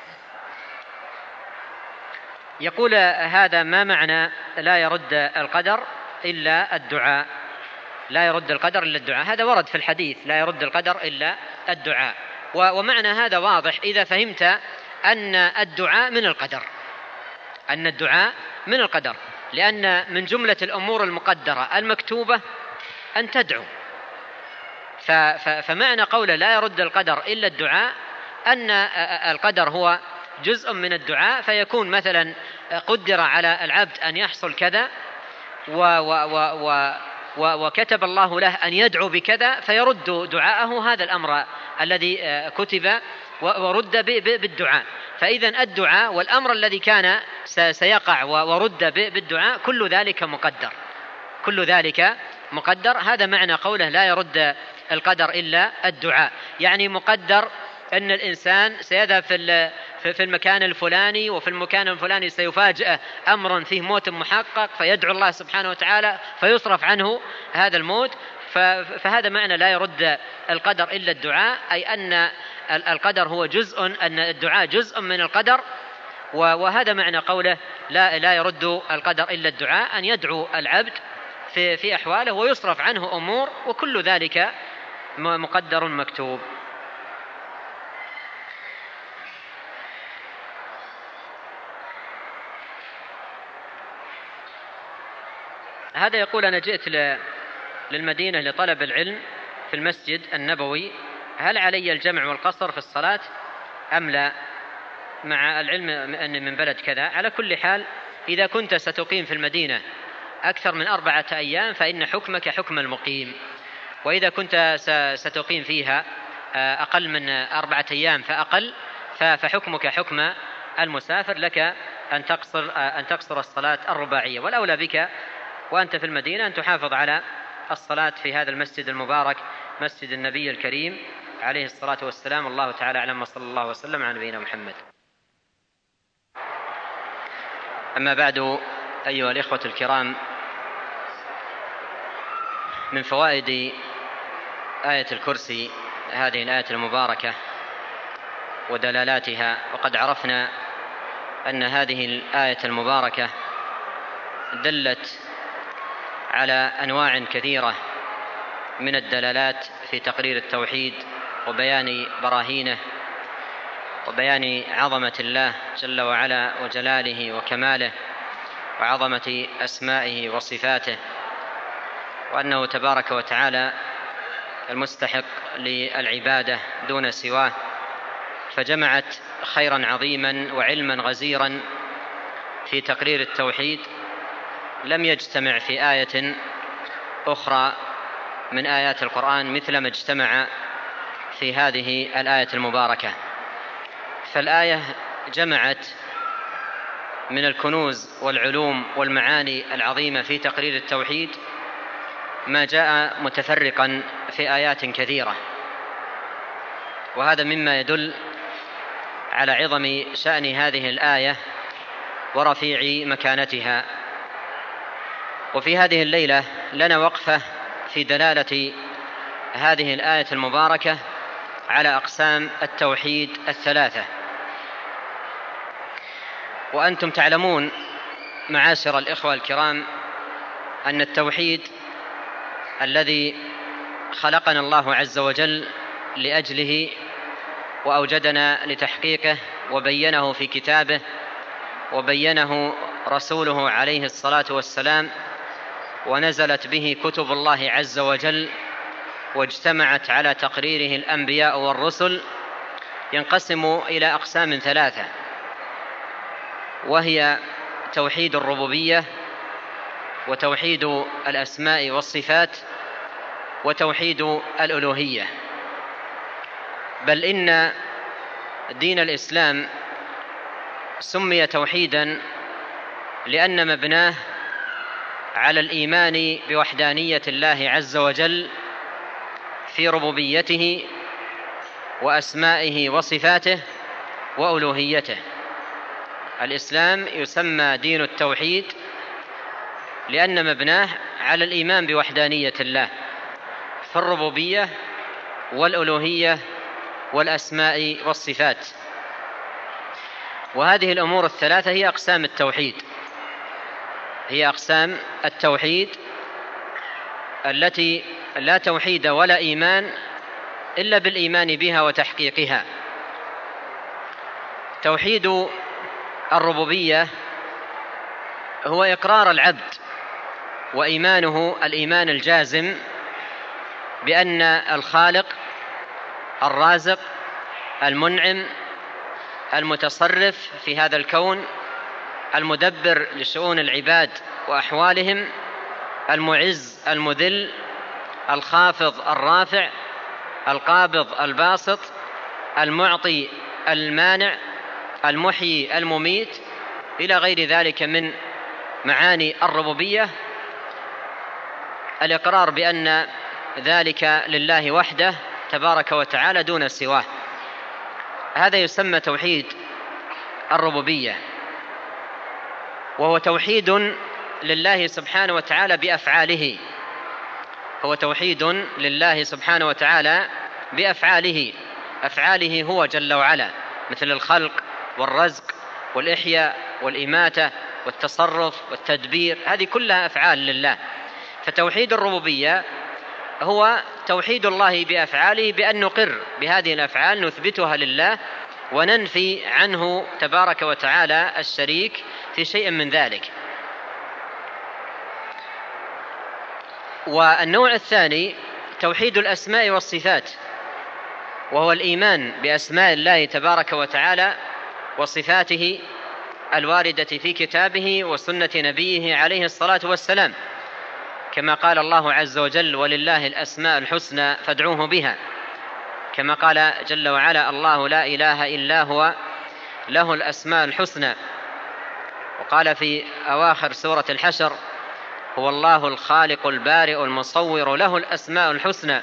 يقول: هذا ما معنى لا يرد القدر إلا الدعاء؟ لا يرد القدر إلا الدعاء، هذا ورد في الحديث: لا يرد القدر إلا الدعاء. ومعنى هذا واضح إذا فهمت أن الدعاء من القدر، أن الدعاء من القدر، لأن من جملة الأمور المقدرة المكتوبة أن تدعو. فمعنى قوله لا يرد القدر إلا الدعاء أن القدر هو جزء من الدعاء، فيكون مثلا قدر على العبد أن يحصل كذا وكتب الله له أن يدعو بكذا، فيرد دعاءه هذا الأمر الذي كتب ورد بالدعاء. فإذا الدعاء والأمر الذي كان سيقع ورد بالدعاء كل ذلك مقدر، كل ذلك مقدر. هذا معنى قوله لا يرد القدر إلا الدعاء، يعني مقدر أن الإنسان سيذهب في المكان الفلاني، وفي المكان الفلاني سيفاجأ أمر فيه موت محقق، فيدعو الله سبحانه وتعالى فيصرف عنه هذا الموت. فهذا معنى لا يرد القدر إلا الدعاء، أي أن القدر هو جزء، أن الدعاء جزء من القدر. وهذا معنى قوله لا يرد القدر إلا الدعاء، أن يدعو العبد في أحواله ويصرف عنه أمور، وكل ذلك مقدر مكتوب. هذا يقول أنا جئت للمدينة لطلب العلم في المسجد النبوي، هل علي الجمع والقصر في الصلاة أم لا، مع العلم أن من بلد كذا؟ على كل حال إذا كنت ستقيم في المدينة أكثر من 4 أيام فإن حكمك حكم المقيم، وإذا كنت ستقيم فيها أقل من 4 أيام فأقل فحكمك حكم المسافر، لك أن تقصر الصلاة الرباعية. والأولى بك وأنت في المدينة أن تحافظ على الصلاة في هذا المسجد المبارك، مسجد النبي الكريم عليه الصلاة والسلام. الله تعالى أعلم، وصلى الله وسلم على نبينا محمد. أما بعد، أيها الإخوة الكرام، من فوائد آية الكرسي هذه الآية المباركة ودلالاتها، وقد عرفنا أن هذه الآية المباركة دلت على أنواع كثيرة من الدلالات في تقرير التوحيد وبيان براهينه وبيان عظمة الله جل وعلا وجلاله وكماله وعظمة أسمائه وصفاته، وأنه تبارك وتعالى المستحق للعبادة دون سواه. فجمعت خيرا عظيما وعلما غزيرا في تقرير التوحيد لم يجتمع في آية أخرى من آيات القرآن مثل ما اجتمع في هذه الآية المباركة. فالآية جمعت من الكنوز والعلوم والمعاني العظيمة في تقرير التوحيد ما جاء متفرقا في آيات كثيرة، وهذا مما يدل على عظم شأن هذه الآية ورفيع مكانتها. وفي هذه الليلة لنا وقفة في دلالة هذه الآية المباركة على أقسام التوحيد الثلاثة. وأنتم تعلمون معاشر الإخوة الكرام أن التوحيد الذي خلقنا الله عز وجل لأجله وأوجدنا لتحقيقه وبينه في كتابه وبينه رسوله عليه الصلاة والسلام ونزلت به كتب الله عز وجل واجتمعت على تقريره الأنبياء والرسل، ينقسم إلى أقسام ثلاثة، وهي توحيد الربوبية وتوحيد الأسماء والصفات وتوحيد الألوهية. بل إن دين الإسلام سمي توحيدا لأن مبناه على الإيمان بوحدانية الله عز وجل في ربوبيته وأسمائه وصفاته وألوهيته. الإسلام يسمى دين التوحيد لأن مبناه على الإيمان بوحدانية الله في الربوبية والألوهية والأسماء والصفات. وهذه الأمور الثلاثة هي أقسام التوحيد، هي أقسام التوحيد التي لا توحيد ولا إيمان إلا بالإيمان بها وتحقيقها. توحيد الربوبية هو إقرار العبد وإيمانه الإيمان الجازم بأن الخالق الرازق المنعم المتصرف في هذا الكون المدبر لشؤون العباد وأحوالهم المعز المذل الخافض الرافع القابض الباسط المعطي المانع المحيي المميت إلى غير ذلك من معاني الربوبية. الإقرار بأن ذلك لله وحده تبارك وتعالى دون سواه، هذا يسمى توحيد الربوبية، وهو توحيد لله سبحانه وتعالى بأفعاله، هو توحيد لله سبحانه وتعالى بأفعاله، أفعاله هو جل وعلا، مثل الخلق والرزق والإحياء والإماتة والتصرف والتدبير، هذه كلها أفعال لله. فتوحيد الربوبية هو توحيد الله بأفعاله، بأن نقر بهذه الأفعال نثبتها لله وننفي عنه تبارك وتعالى الشريك في شيء من ذلك. والنوع الثاني توحيد الأسماء والصفات، وهو الإيمان بأسماء الله تبارك وتعالى وصفاته الواردة في كتابه وسنة نبيه عليه الصلاة والسلام، كما قال الله عز وجل: ولله الأسماء الحسنى فادعوه بها، كما قال جل وعلا: الله لا إله إلا هو له الأسماء الحسنى. وقال في أواخر سورة الحشر: هو الله الخالق البارئ المصور له الأسماء الحسنى.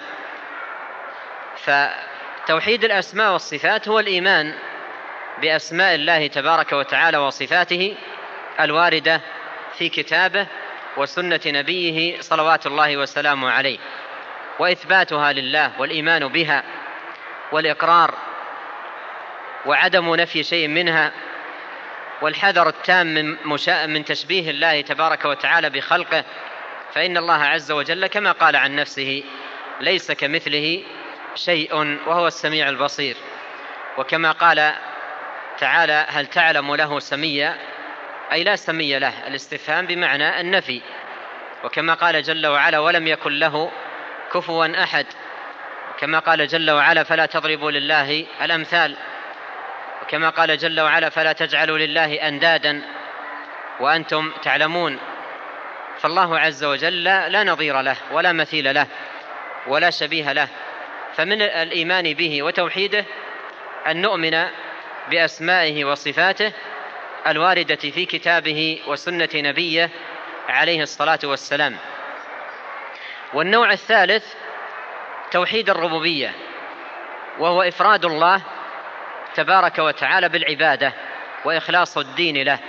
فتوحيد الأسماء والصفات هو الإيمان بأسماء الله تبارك وتعالى وصفاته الواردة في كتابه وسنة نبيه صلوات الله وسلامه عليه، وإثباتها لله والإيمان بها والإقرار وعدم نفي شيء منها، والحذر التام من تشبيه الله تبارك وتعالى بخلقه، فإن الله عز وجل كما قال عن نفسه: ليس كمثله شيء وهو السميع البصير. وكما قال تعالى: هل تعلم له سميا، أي لا سمي له، الاستفهام بمعنى النفي. وكما قال جل وعلا: ولم يكن له كفوا أحد. وكما قال جل وعلا: فلا تضربوا لله الأمثال. وكما قال جل وعلا: فلا تجعلوا لله أندادا وأنتم تعلمون. فالله عز وجل لا نظير له ولا مثيل له ولا شبيه له. فمن الإيمان به وتوحيده أن نؤمن بأسمائه وصفاته الواردة في كتابه وسنة نبيه عليه الصلاة والسلام. والنوع الثالث توحيد الربوبية، وهو إفراد الله تبارك وتعالى بالعبادة وإخلاص الدين له.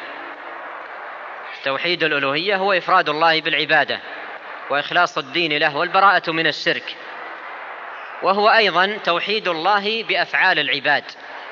توحيد الألوهية هو إفراد الله بالعبادة وإخلاص الدين له والبراءة من الشرك، وهو أيضا توحيد الله بأفعال العباد.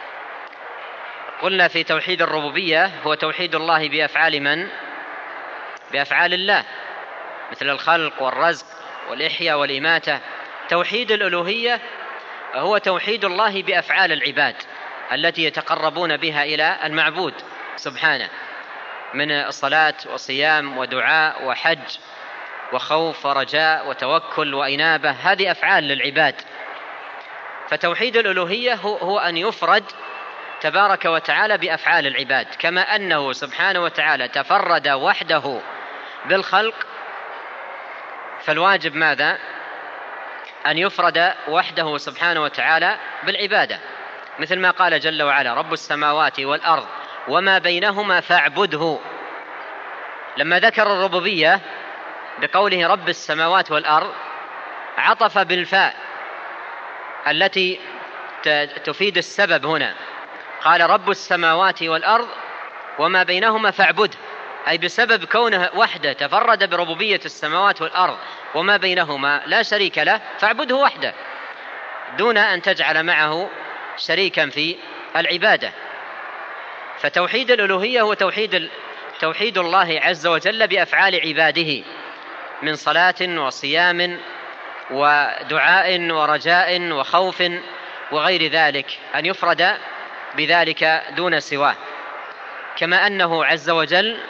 قلنا في توحيد الربوبية هو توحيد الله بأفعال من؟ بأفعال الله، مثل الخلق والرزق والإحياء والإماتة. توحيد الألوهية هو توحيد الله بأفعال العباد التي يتقربون بها إلى المعبود سبحانه، من الصلاة وصيام ودعاء وحج وخوف ورجاء وتوكل وإنابة، هذه أفعال للعباد. فتوحيد الألوهية هو أن يفرد تبارك وتعالى بأفعال العباد، كما أنه سبحانه وتعالى تفرد وحده بالخلق، فالواجب ماذا؟ أن يفرد وحده سبحانه وتعالى بالعبادة، مثل ما قال جل وعلا: رب السماوات والأرض وما بينهما فاعبده. لما ذكر الربوبية بقوله رب السماوات والأرض عطف بالفاء التي تفيد السبب هنا، قال: رب السماوات والأرض وما بينهما فاعبده، أي بسبب كونه وحده تفرد بربوبية السماوات والأرض وما بينهما لا شريك له، فاعبده وحده دون أن تجعل معه شريكا في العبادة. فتوحيد الألوهية هو توحيد الله عز وجل بأفعال عباده من صلاة وصيام ودعاء ورجاء وخوف وغير ذلك، أن يفرد بذلك دون سواه. كما أنه عز وجل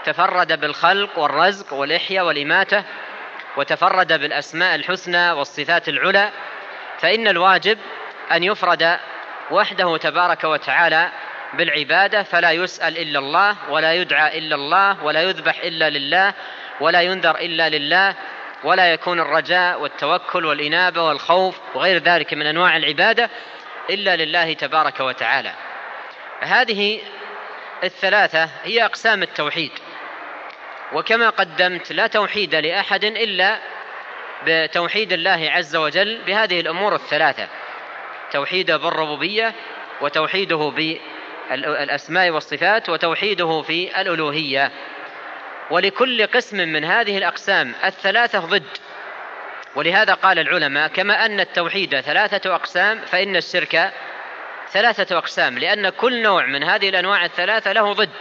تفرد بالخلق والرزق والإحياء والإماتة، وتفرد بالأسماء الحسنى والصفات العلى، فإن الواجب أن يفرد وحده تبارك وتعالى بالعبادة، فلا يسأل إلا الله، ولا يدعى إلا الله، ولا يذبح إلا لله، ولا ينذر إلا لله، ولا يكون الرجاء والتوكل والإنابة والخوف وغير ذلك من أنواع العبادة إلا لله تبارك وتعالى. هذه الثلاثة هي أقسام التوحيد، وكما قدمت لا توحيد لأحد إلا بتوحيد الله عز وجل بهذه الأمور الثلاثة: توحيده بالربوبية، وتوحيده بالأسماء والصفات، وتوحيده في الألوهية. ولكل قسم من هذه الأقسام الثلاثة ضد، ولهذا قال العلماء: كما أن التوحيد ثلاثة أقسام فإن الشرك ثلاثة أقسام، لأن كل نوع من هذه الأنواع الثلاثة له ضد.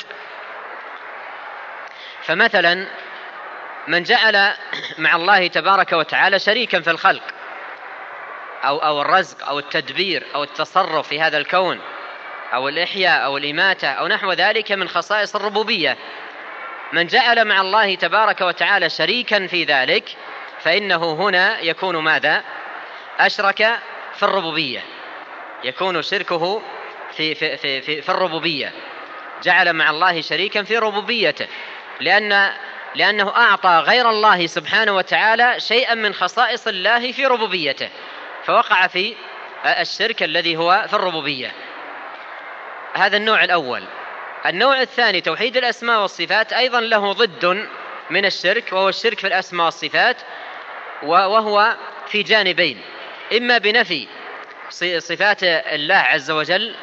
فمثلا من جعل مع الله تبارك وتعالى شريكا في الخلق أو الرزق أو التدبير أو التصرف في هذا الكون أو الإحياء أو الإماتة أو نحو ذلك من خصائص الربوبية، من جعل مع الله تبارك وتعالى شريكا في ذلك فإنه هنا يكون ماذا؟ أشرك في الربوبية، يكون شركه في الربوبية، جعل مع الله شريكا في ربوبيته، لأنه أعطى غير الله سبحانه وتعالى شيئا من خصائص الله في ربوبيته، فوقع في الشرك الذي هو في الربوبية. هذا النوع الأول. النوع الثاني توحيد الأسماء والصفات، أيضا له ضد من الشرك، وهو الشرك في الأسماء والصفات، وهو في جانبين: إما بنفي صفات الله عز وجل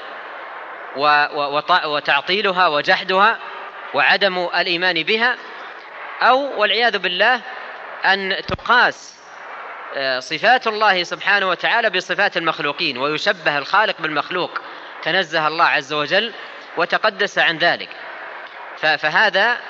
وتعطيلها وجحدها وعدم الإيمان بها، أو والعياذ بالله أن تقاس صفات الله سبحانه وتعالى بصفات المخلوقين، ويشبه الخالق بالمخلوق، تنزه الله عز وجل وتقدس عن ذلك. فهذا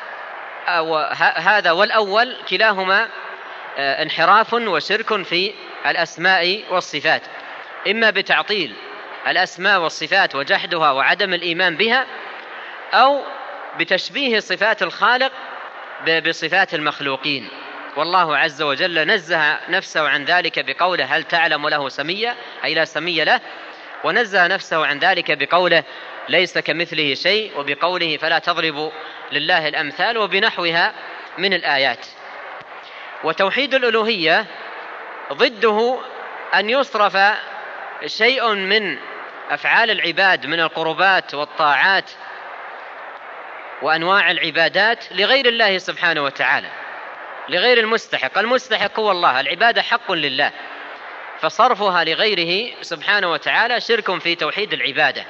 والأول كلاهما انحراف وشرك في الأسماء والصفات، إما بتعطيل الأسماء والصفات وجحدها وعدم الإيمان بها، أو بتشبيه صفات الخالق بصفات المخلوقين. والله عز وجل نزه نفسه عن ذلك بقوله: هل تعلم له سميا؟ أي لا سمي له. ونزه نفسه عن ذلك بقوله: ليس كمثله شيء، وبقوله: فلا تضربوا لله الأمثال، وبنحوها من الآيات. وتوحيد الألوهية ضده أن يصرف شيء من أفعال العباد من القربات والطاعات وأنواع العبادات لغير الله سبحانه وتعالى، لغير المستحق. المستحق هو الله، العبادة حق لله، فصرفها لغيره سبحانه وتعالى شرك في توحيد العبادة.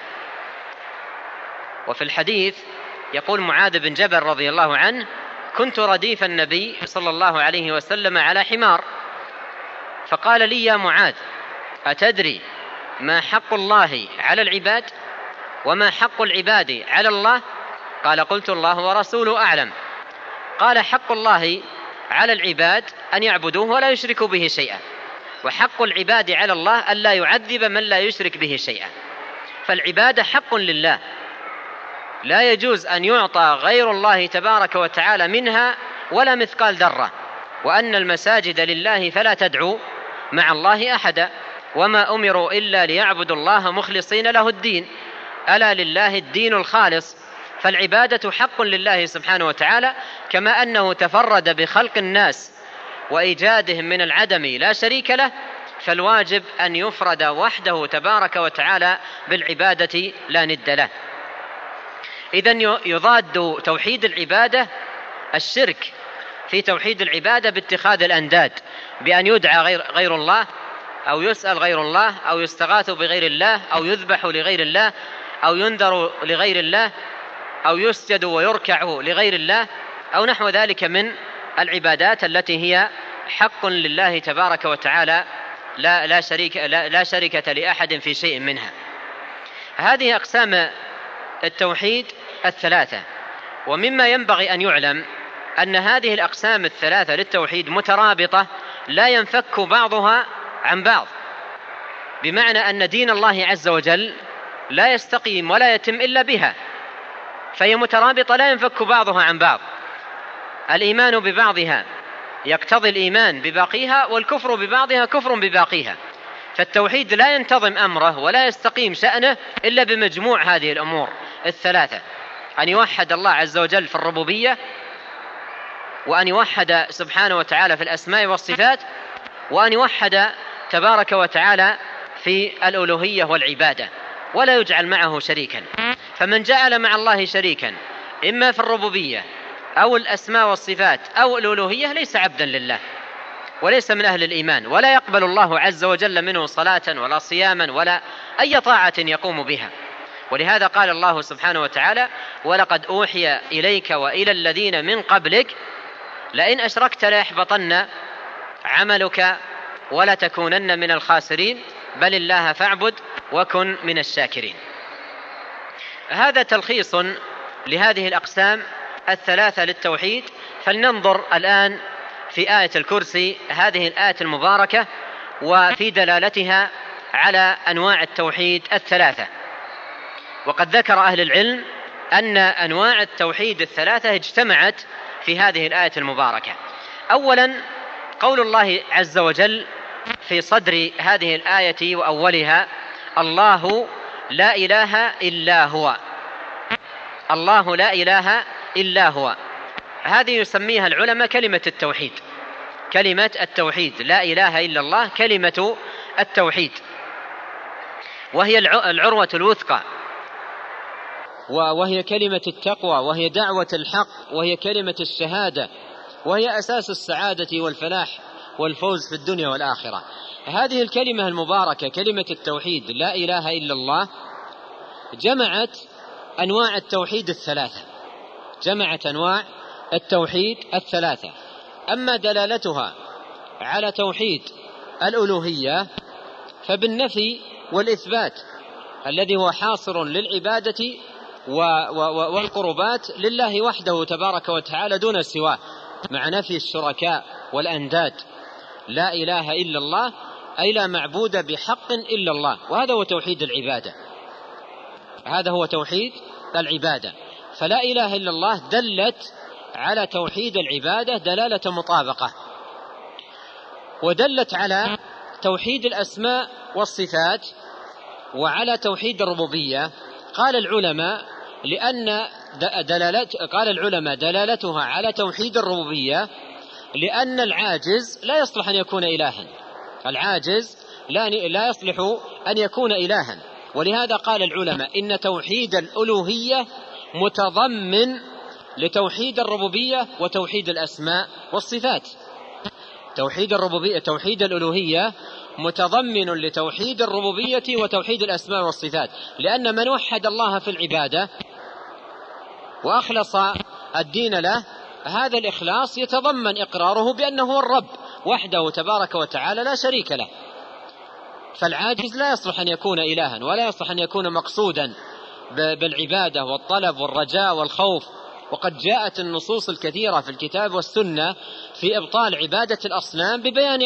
وفي الحديث يقول معاذ بن جبل رضي الله عنه: كنت رديف النبي صلى الله عليه وسلم على حمار، فقال لي: يا معاذ، أتدري ما حق الله على العباد وما حق العباد على الله؟ قال: قلت: الله ورسوله أعلم. قال: حق الله على العباد أن يعبدوه ولا يشركوا به شيئا، وحق العباد على الله أن لا يعذب من لا يشرك به شيئا. فالعبادة حق لله، لا يجوز أن يعطى غير الله تبارك وتعالى منها ولا مثقال ذرة، وأن المساجد لله فلا تدعوا مع الله أحدا، وما أمروا إلا ليعبدوا الله مخلصين له الدين، ألا لله الدين الخالص. فالعبادة حق لله سبحانه وتعالى، كما أنه تفرد بخلق الناس وإيجادهم من العدم لا شريك له، فالواجب أن يفرد وحده تبارك وتعالى بالعبادة لا ند له. إذن يضاد توحيد العبادة الشرك في توحيد العبادة باتخاذ الأنداد، بأن يدعى غير الله، أو يسأل غير الله، أو يستغاث بغير الله، أو يذبح لغير الله، أو ينذر لغير الله، أو يسجد ويركع لغير الله، أو نحو ذلك من العبادات التي هي حق لله تبارك وتعالى لا شركة لأحد في شيء منها. هذه أقسام التوحيد الثلاثة. ومما ينبغي أن يعلم أن هذه الأقسام الثلاثة للتوحيد مترابطة، لا ينفك بعضها عن بعض، بمعنى أن دين الله عز وجل لا يستقيم ولا يتم إلا بها، فهي مترابطة لا ينفك بعضها عن بعض. الإيمان ببعضها يقتضي الإيمان بباقيها، والكفر ببعضها كفر بباقيها. فالتوحيد لا ينتظم أمره ولا يستقيم شأنه إلا بمجموع هذه الأمور الثلاثة: أن يوحد الله عز وجل في الربوبية، وأن يوحد سبحانه وتعالى في الأسماء والصفات، وأن يوحد تبارك وتعالى في الألوهية والعبادة، ولا يجعل معه شريكا. فمن جعل مع الله شريكا إما في الربوبية أو الأسماء والصفات أو الألوهية ليس عبدا لله وليس من أهل الإيمان، ولا يقبل الله عز وجل منه صلاة ولا صياما ولا أي طاعة يقوم بها. ولهذا قال الله سبحانه وتعالى: ولقد أوحي إليك وإلى الذين من قبلك لئن أشركت ليحبطن عملك ولتكونن من الخاسرين بل الله فاعبد وكن من الشاكرين. هذا تلخيص لهذه الأقسام الثلاثة للتوحيد. فلننظر الآن في آية الكرسي، هذه الآية المباركة، وفي دلالتها على أنواع التوحيد الثلاثة. وقد ذكر أهل العلم أن أنواع التوحيد الثلاثة اجتمعت في هذه الآية المباركة. أولا قول الله عز وجل في صدر هذه الآية وأولها: الله لا إله إلا هو. الله لا إله إلا هو، هذه يسميها العلماء كلمة التوحيد. كلمة التوحيد، لا إله إلا الله، كلمة التوحيد، وهي العروة الوثقى، وهي كلمة التقوى، وهي دعوة الحق، وهي كلمة الشهادة، وهي أساس السعادة والفلاح والفوز في الدنيا والآخرة. هذه الكلمة المباركة كلمة التوحيد لا إله إلا الله جمعت أنواع التوحيد الثلاثة، جمعت أنواع التوحيد الثلاثة. أما دلالتها على توحيد الألوهية فبالنفي والإثبات الذي هو حاصر للعبادة والقربات لله وحده تبارك وتعالى دون سواه، مع نفي الشركاء والأنداد. لا إله إلا الله أي لا معبود بحق إلا الله، وهذا هو توحيد العبادة، هذا هو توحيد العبادة. فلا إله إلا الله دلت على توحيد العبادة دلالة مطابقة، ودلت على توحيد الأسماء والصفات وعلى توحيد الربوبية. قال العلماء دلالتها على توحيد الربوبية لأن العاجز لا يصلح أن يكون إلها، العاجز لا يصلح أن يكون إلها. ولهذا قال العلماء إن توحيد الألوهية متضمن لتوحيد الربوبية وتوحيد الأسماء والصفات. توحيد الألوهية متضمن لتوحيد الربوبية وتوحيد الأسماء والصفات، لأن من وحد الله في العبادة وأخلص الدين له، هذا الإخلاص يتضمن إقراره بأنه هو الرب وحده تبارك وتعالى لا شريك له. فالعاجز لا يصلح أن يكون إلها، ولا يصلح أن يكون مقصودا بالعبادة والطلب والرجاء والخوف. وقد جاءت النصوص الكثيرة في الكتاب والسنة في إبطال عبادة الأصنام ببيان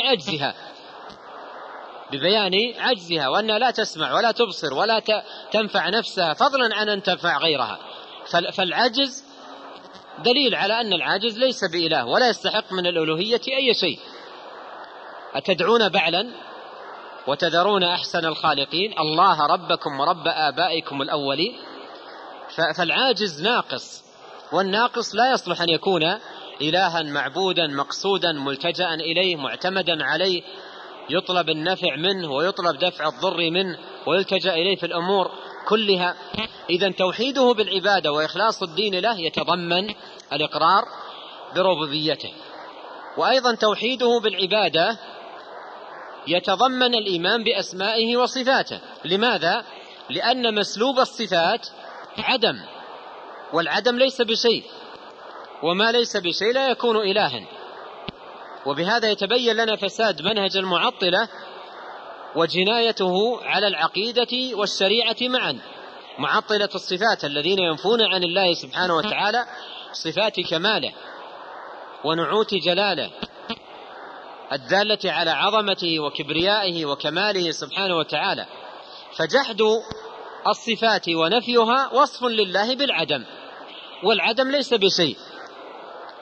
عجزها، وأنها لا تسمع ولا تبصر ولا تنفع نفسها، فضلا عن أن تنفع غيرها. فالعجز دليل على أن العاجز ليس بإله ولا يستحق من الألوهية أي شيء. أتدعون بعلا وتذرون أحسن الخالقين الله ربكم ورب آبائكم الأولين. فالعاجز ناقص، والناقص لا يصلح أن يكون إلها معبودا مقصودا ملتجأ إليه معتمدا عليه، يطلب النفع منه ويطلب دفع الضر منه ويلتجأ إليه في الأمور كلها. إذن توحيده بالعبادة وإخلاص الدين له يتضمن الإقرار بربوبيته، وأيضا توحيده بالعبادة يتضمن الإيمان بأسمائه وصفاته. لماذا؟ لأن مسلوب الصفات عدم، والعدم ليس بشيء، وما ليس بشيء لا يكون إلها. وبهذا يتبين لنا فساد منهج المعطلة وجنايته على العقيدة والشريعة معا. معطلة الصفات الذين ينفون عن الله سبحانه وتعالى صفات كماله ونعوت جلاله الدالة على عظمته وكبريائه وكماله سبحانه وتعالى. فجحد الصفات ونفيها وصف لله بالعدم، والعدم ليس بشيء،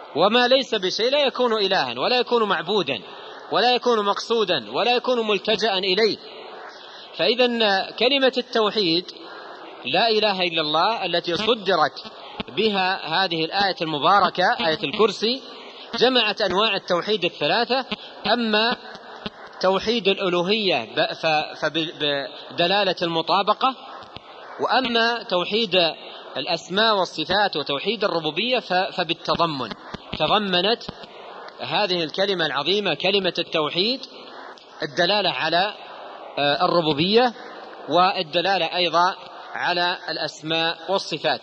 وما ليس بشيء لا يكون إلها ولا يكون معبودا ولا يكون مقصودا ولا يكون ملتجأ إليه. فإذا كلمة التوحيد لا إله إلا الله التي صدرت بها هذه الآية المباركة آية الكرسي جمعت أنواع التوحيد الثلاثة. أما توحيد الألوهية فبدلالة المطابقة، وأما توحيد الأسماء والصفات وتوحيد الربوبية فبالتضمن. تضمنت هذه الكلمة العظيمة كلمة التوحيد الدلالة على الربوبية والدلالة أيضا على الأسماء والصفات.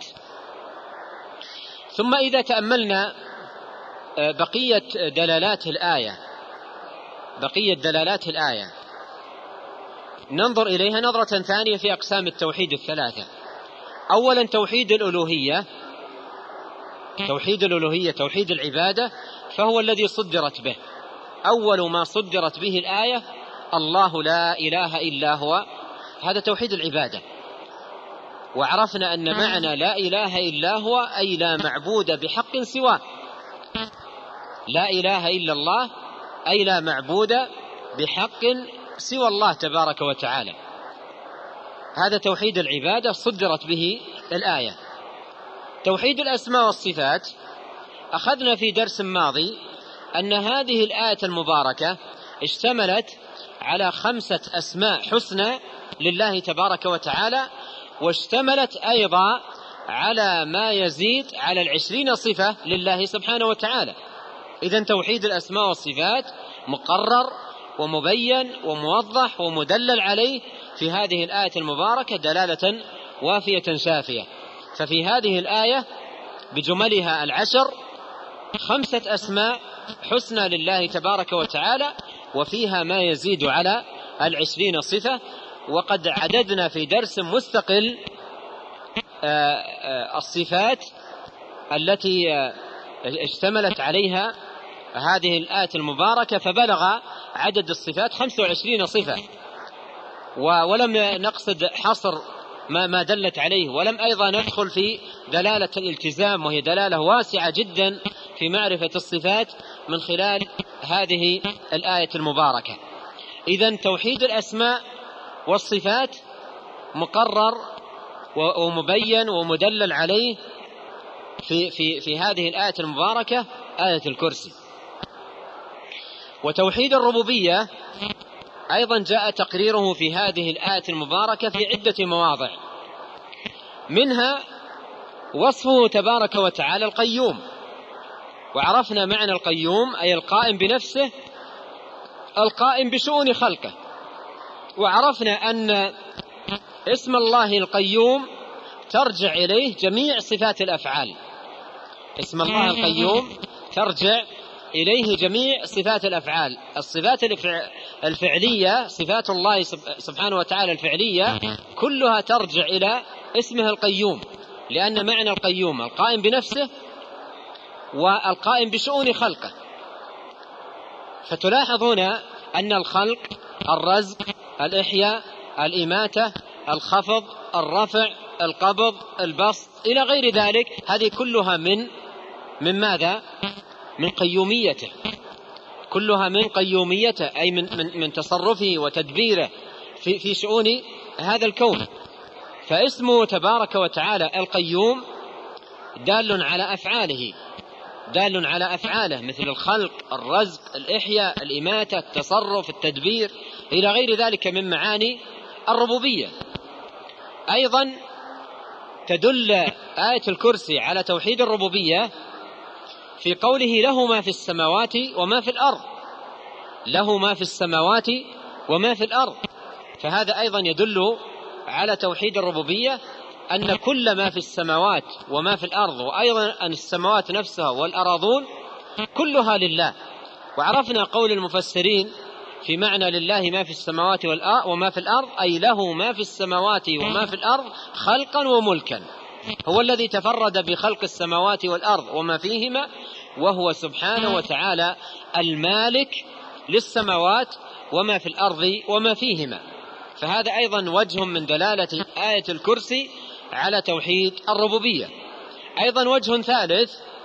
ثم إذا تأملنا بقية دلالات الآية ننظر إليها نظرة ثانية في أقسام التوحيد الثلاثة. أولا توحيد الألوهية توحيد العبادة، فهو الذي صدرت به، أول ما صدرت به الآية الله لا إله إلا هو، هذا توحيد العبادة. وعرفنا أن معنى لا إله إلا هو أي لا معبود بحق سواه، لا إله إلا الله أي لا معبود بحق سوى الله تبارك وتعالى. هذا توحيد العبادة صدرت به الآية. توحيد الأسماء والصفات أخذنا في درس ماضي أن هذه الآية المباركة اشتملت على 5 أسماء حسنى لله تبارك وتعالى، واشتملت أيضا على ما يزيد على 20 صفة لله سبحانه وتعالى. إذن توحيد الأسماء والصفات مقرر ومبين وموضح ومدلل عليه في هذه الآية المباركة دلالة وافية شافية. ففي هذه الآية بجملها 10 5 أسماء حسنى لله تبارك وتعالى، وفيها ما يزيد على 20 صفة. وقد عددنا في درس مستقل الصفات التي اشتملت عليها هذه الآية المباركة، فبلغ عدد الصفات 25 صفة، ولم نقصد حصر ما دلت عليه، ولم أيضا ندخل في دلالة الالتزام، وهي دلالة واسعة جدا في معرفة الصفات من خلال هذه الآية المباركة. إذن توحيد الأسماء والصفات مقرر ومبين ومدلل عليه في هذه الآية المباركة آية الكرسي. وتوحيد الربوبية أيضا جاء تقريره في هذه الآية المباركة في عدة مواضع، منها وصفه تبارك وتعالى القيوم. وعرفنا معنى القيوم أي القائم بنفسه القائم بشؤون خلقه. وعرفنا أن اسم الله القيوم ترجع إليه جميع صفات الأفعال. اسم الله القيوم ترجع إليه جميع صفات الأفعال. الصفات الفعلية صفات الله سبحانه وتعالى الفعلية كلها ترجع إلى اسمه القيوم، لأن معنى القيوم القائم بنفسه والقائم بشؤون خلقه. فتلاحظون أن الخلق، الرزق، الإحياء، الإماتة، الخفض، الرفع، القبض، البسط إلى غير ذلك، هذه كلها من ماذا؟ من قيوميته، كلها من قيوميته، أي من تصرفه وتدبيره في شؤون هذا الكون. فاسمه تبارك وتعالى القيوم دال على أفعاله مثل الخلق، الرزق، الإحياء، الإماتة، التصرف، التدبير إلى غير ذلك من معاني الربوبية. أيضا تدل آية الكرسي على توحيد الربوبية في قوله له ما في السماوات وما في الأرض، له ما في السماوات وما في الأرض. فهذا أيضا يدل على توحيد الربوبية، أن كل ما في السماوات وما في الأرض، وأيضا أن السماوات نفسها والأراضون كلها لله. وعرفنا قول المفسرين في معنى لله ما في السماوات وما في الأرض، أي له ما في السماوات وما في الأرض خلقا وملكا، هو الذي تفرد بخلق السماوات والأرض وما فيهما، وهو سبحانه وتعالى المالك للسماوات وما في الأرض وما فيهما. فهذا أيضا وجه من دلالة آية الكرسي على توحيد الربوبية. أيضا وجه ثالث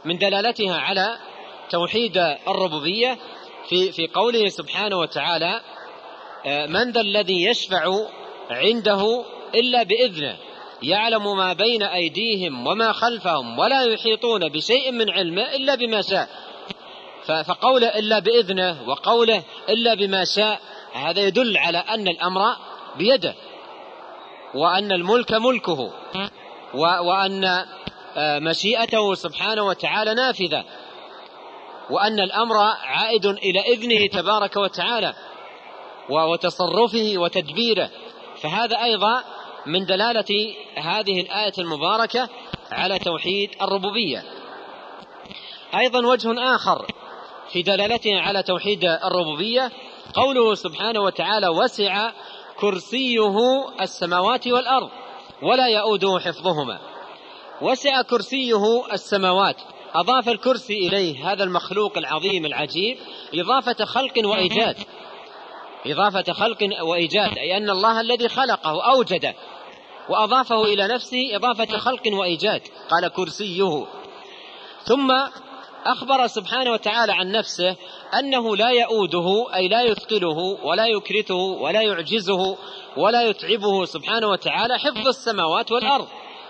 من دلالتها على توحيد الربوبية في قوله سبحانه وتعالى: من ذا الذي يشفع عنده إلا بإذنه يعلم ما بين أيديهم وما خلفهم ولا يحيطون بشيء من علمه إلا بما شاء. فقوله إلا بإذنه وقوله إلا بما شاء هذا يدل على أن الأمر بيده، وأن الملك ملكه، وأن مشيئته سبحانه وتعالى نافذة، وأن الأمر عائد إلى إذنه تبارك وتعالى وتصرفه وتدبيره. فهذا أيضا من دلالة هذه الآية المباركة على توحيد الربوبية. أيضا وجه آخر في دلالتها على توحيد الربوبية قوله سبحانه وتعالى: وسع كرسيه السماوات والأرض ولا يؤوده حفظهما. وسع كرسيه السماوات، أضاف الكرسي إليه هذا المخلوق العظيم العجيب إضافة خلق وإيجاد، إضافة خلق وإيجاد، أي أن الله الذي خلقه أوجده وأضافه إلى نفسه إضافة خلق وإيجاد، قال كرسيه. ثم أخبر سبحانه وتعالى عن نفسه أنه لا يؤوده، أي لا يثقله ولا يكرته ولا يعجزه ولا يتعبه سبحانه وتعالى حفظ السماوات والأرض.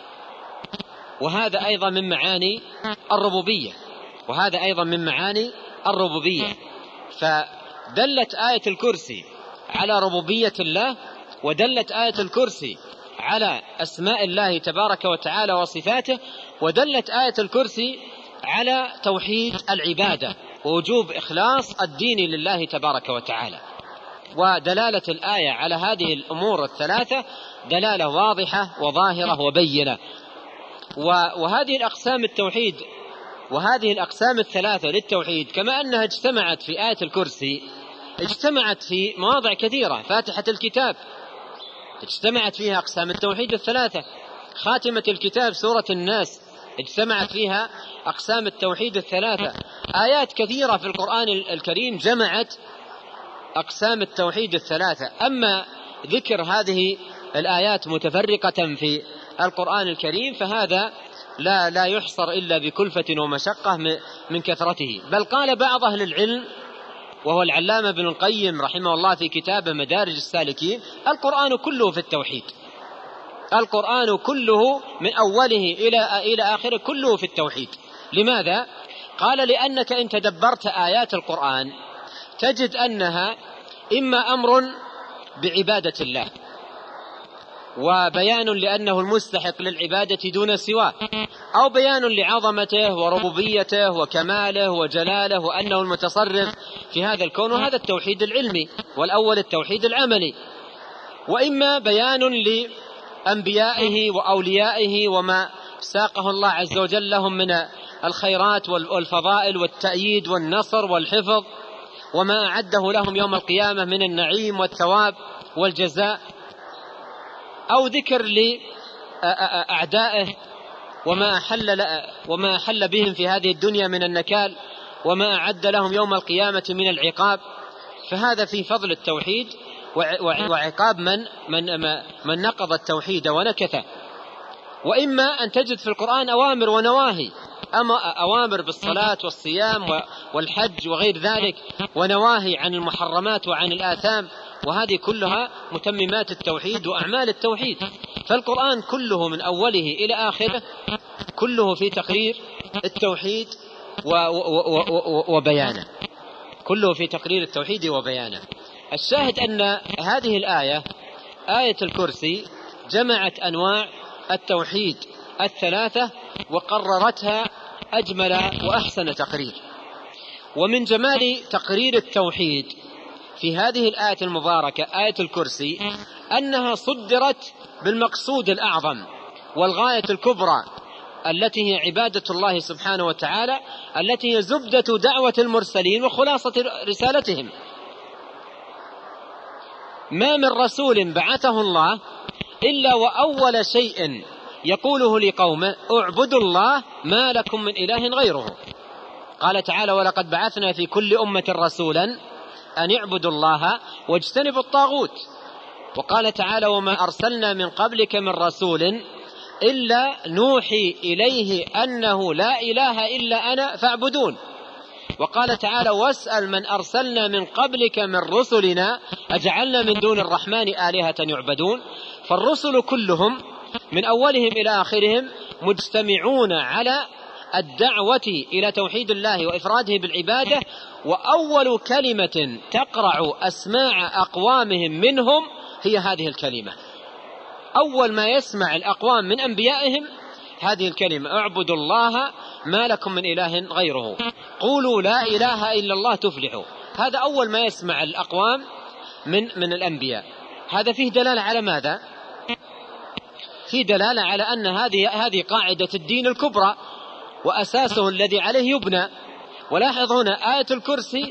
وهذا أيضا من معاني الربوبية، وهذا أيضا من معاني الربوبية. فدلت آية الكرسي على ربوبية الله، ودلت آية الكرسي على أسماء الله تبارك وتعالى وصفاته، ودلت آية الكرسي على توحيد العبادة ووجوب إخلاص الدين لله تبارك وتعالى. ودلالة الآية على هذه الأمور الثلاثة دلالة واضحة وظاهرة وبينة. وهذه الأقسام التوحيد وهذه الأقسام الثلاثة للتوحيد كما أنها اجتمعت في آية الكرسي اجتمعت في مواضع كثيرة. فاتحة الكتاب اجتمعت فيها أقسام التوحيد الثلاثة، خاتمة الكتاب سورة الناس اجتمعت فيها أقسام التوحيد الثلاثة، آيات كثيرة في القرآن الكريم جمعت أقسام التوحيد الثلاثة. أما ذكر هذه الآيات متفرقة في القرآن الكريم فهذا لا يحصر إلا بكلفة ومشقة من كثرته. بل قال بعض أهل العلم وهو العلامة ابن القيم رحمه الله في كتابه مدارج السالكين: القرآن كله في التوحيد، القرآن كله من أوله إلى آخره كله في التوحيد. لماذا؟ قال: لأنك إن تدبرت آيات القرآن تجد أنها إما أمر بعبادة الله وبيان لأنه المستحق للعبادة دون سواه، أو بيان لعظمته وربوبيته وكماله وجلاله وأنه المتصرف في هذا الكون، وهذا التوحيد العلمي، والأول التوحيد العملي. وإما بيان لأنبيائه وأوليائه وما ساقه الله عز وجل لهم من الخيرات والفضائل والتأييد والنصر والحفظ، وما أعده لهم يوم القيامة من النعيم والثواب والجزاء، أو ذكر لأعدائه وما أحل بهم في هذه الدنيا من النكال وما أعد لهم يوم القيامة من العقاب. فهذا في فضل التوحيد وعقاب من نقض التوحيد ونكثه. وإما أن تجد في القرآن أوامر ونواهي، أوامر بالصلاة والصيام والحج وغير ذلك، ونواهي عن المحرمات وعن الآثام، وهذه كلها متممات التوحيد وأعمال التوحيد. فالقرآن كله من أوله إلى آخره كله في تقرير التوحيد وبيانه، كله في تقرير التوحيد وبيانه. الشاهد أن هذه الآية آية الكرسي جمعت أنواع التوحيد الثلاثة وقررتها أجمل وأحسن تقرير. ومن جمال تقرير التوحيد في هذه الآية المباركة آية الكرسي أنها صدرت بالمقصود الأعظم والغاية الكبرى التي هي عبادة الله سبحانه وتعالى، التي هي زبدة دعوة المرسلين وخلاصة رسالتهم. ما من رسول بعثه الله إلا وأول شيء يقوله لقومه: اعبدوا الله ما لكم من إله غيره. قال تعالى: ولقد بعثنا في كل أمة رسولا أن اعبدوا الله واجتنبوا الطاغوت. وقال تعالى: وما أرسلنا من قبلك من رسول إلا نوحي إليه أنه لا إله إلا أنا فاعبدون. وقال تعالى واسأل من أرسلنا من قبلك من رسلنا أجعلنا من دون الرحمن آلهة يعبدون. فالرسل كلهم من أولهم إلى آخرهم مجتمعون على الدعوة إلى توحيد الله وإفراده بالعبادة، وأول كلمة تقرع أسماع أقوامهم منهم هي هذه الكلمة. أول ما يسمع الأقوام من أنبيائهم هذه الكلمة: اعبدوا الله ما لكم من إله غيره، قولوا لا إله إلا الله تفلحوا. هذا أول ما يسمع الأقوام من الأنبياء. هذا فيه دلالة على ماذا؟ فيه دلالة على أن هذه قاعدة الدين الكبرى وأساسه الذي عليه يبنى. ولاحظ هنا آية الكرسي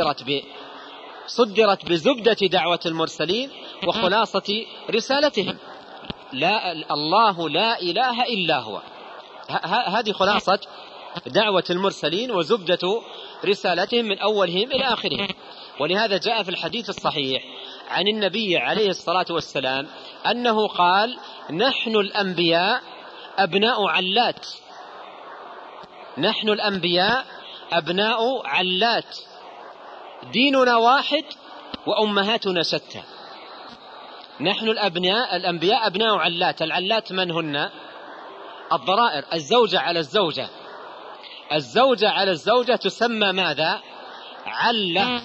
صدرت بزبدة دعوة المرسلين وخلاصة رسالتهم: لا الله لا إله إلا هو. هذه خلاصة دعوة المرسلين وزبدة رسالتهم من أولهم إلى آخرهم. ولهذا جاء في الحديث الصحيح عن النبي عليه الصلاة والسلام أنه قال: نحن الأنبياء أبناء علات، نحن الأنبياء أبناء علات، ديننا واحد وأمهاتنا شتى. نحن الأنبياء أبناء علات. العلات من هن؟ الضرائر، الزوجة على الزوجة. الزوجة على الزوجة تسمى ماذا؟ علة.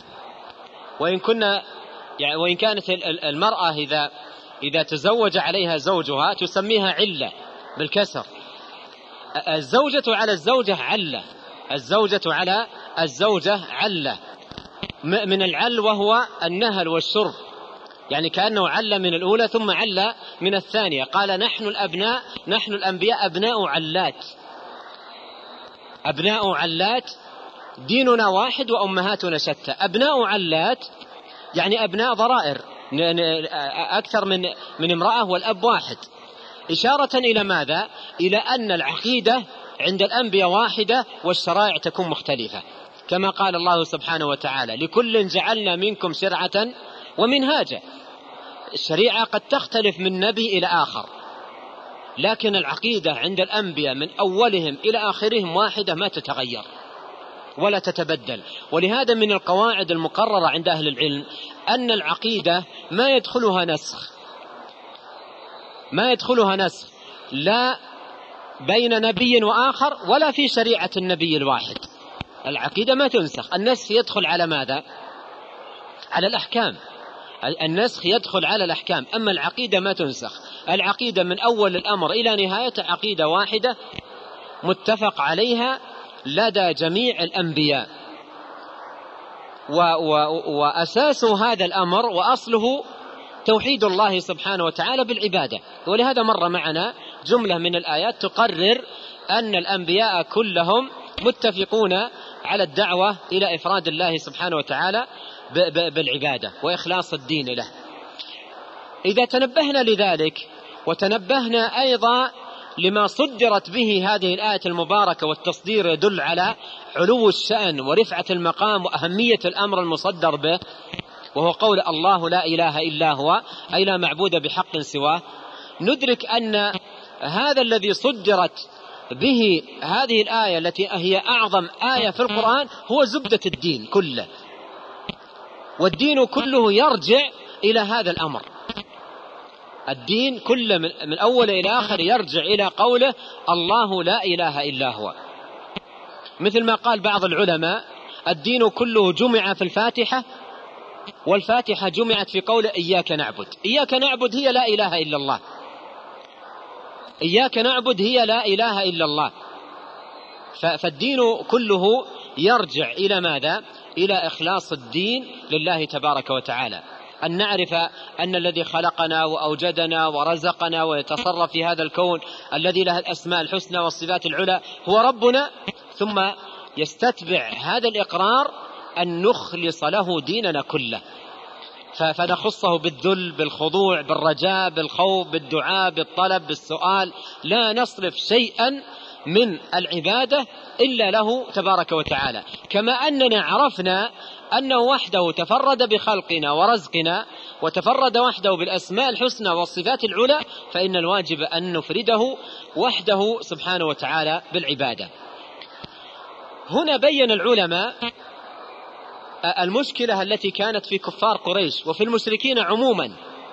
وإن كانت المرأة إذا تزوج عليها زوجها تسميها علة بالكسر. الزوجة على الزوجة علة، الزوجة على الزوجة علة، من العل وهو النهل والشرب، يعني كأنه عل من الأولى ثم عل من الثانية. قال نحن الأنبياء أبناء علات، أبناء علات، ديننا واحد وأمهاتنا شتى. أبناء علات يعني أبناء ضرائر، أكثر من امرأة والأب واحد، إشارة إلى ماذا؟ إلى أن العقيدة عند الأنبياء واحدة والشرائع تكون مختلفة، كما قال الله سبحانه وتعالى: لكل جعلنا منكم شرعة ومنهاجا. الشريعة قد تختلف من نبي إلى آخر، لكن العقيدة عند الأنبياء من أولهم إلى آخرهم واحدة ما تتغير ولا تتبدل. ولهذا من القواعد المقررة عند أهل العلم أن العقيدة ما يدخلها نسخ لا بين نبي وآخر ولا في شريعة النبي الواحد. العقيدة ما تنسخ. النسخ يدخل على ماذا؟ على الأحكام. النسخ يدخل على الأحكام، أما العقيدة ما تنسخ. العقيدة من أول الأمر إلى نهاية عقيدة واحدة متفق عليها لدى جميع الأنبياء، وأساس هذا الأمر وأصله توحيد الله سبحانه وتعالى بالعبادة. ولهذا مر معنا جملة من الآيات تقرر أن الأنبياء كلهم متفقون على الدعوة إلى إفراد الله سبحانه وتعالى بالعبادة وإخلاص الدين له. إذا تنبهنا لذلك وتنبهنا أيضا لما صدرت به هذه الآية المباركة، والتصدير يدل على علو الشأن ورفعة المقام وأهمية الأمر المصدر به، وهو قول الله لا إله إلا هو، أي لا معبود بحق سواه، ندرك أن هذا الذي صدرت به هذه الآية التي هي أعظم آية في القرآن هو زبدة الدين كله، والدين كله يرجع إلى هذا الأمر. الدين كله من أول إلى آخر يرجع إلى قوله الله لا إله إلا هو. مثل ما قال بعض العلماء: الدين كله جمع في الفاتحة، والفاتحة جمعت في قوله إياك نعبد. إياك نعبد هي لا إله إلا الله، إياك نعبد هي لا إله إلا الله. فالدين كله يرجع إلى ماذا؟ إلى إخلاص الدين لله تبارك وتعالى، أن نعرف أن الذي خلقنا وأوجدنا ورزقنا ويتصرف في هذا الكون الذي له الأسماء الحسنى والصفات العلى هو ربنا، ثم يستتبع هذا الإقرار أن نخلص له ديننا كله، فنخصه بالذل، بالخضوع، بالرجاء، بالخوف، بالدعاء، بالطلب، بالسؤال، لا نصرف شيئا من العبادة إلا له تبارك وتعالى. كما أننا عرفنا أنه وحده تفرد بخلقنا ورزقنا وتفرد وحده بالأسماء الحسنى والصفات العلى، فإن الواجب أن نفرده وحده سبحانه وتعالى بالعبادة. هنا بين العلماء المشكلة التي كانت في كفار قريش وفي المشركين عموما.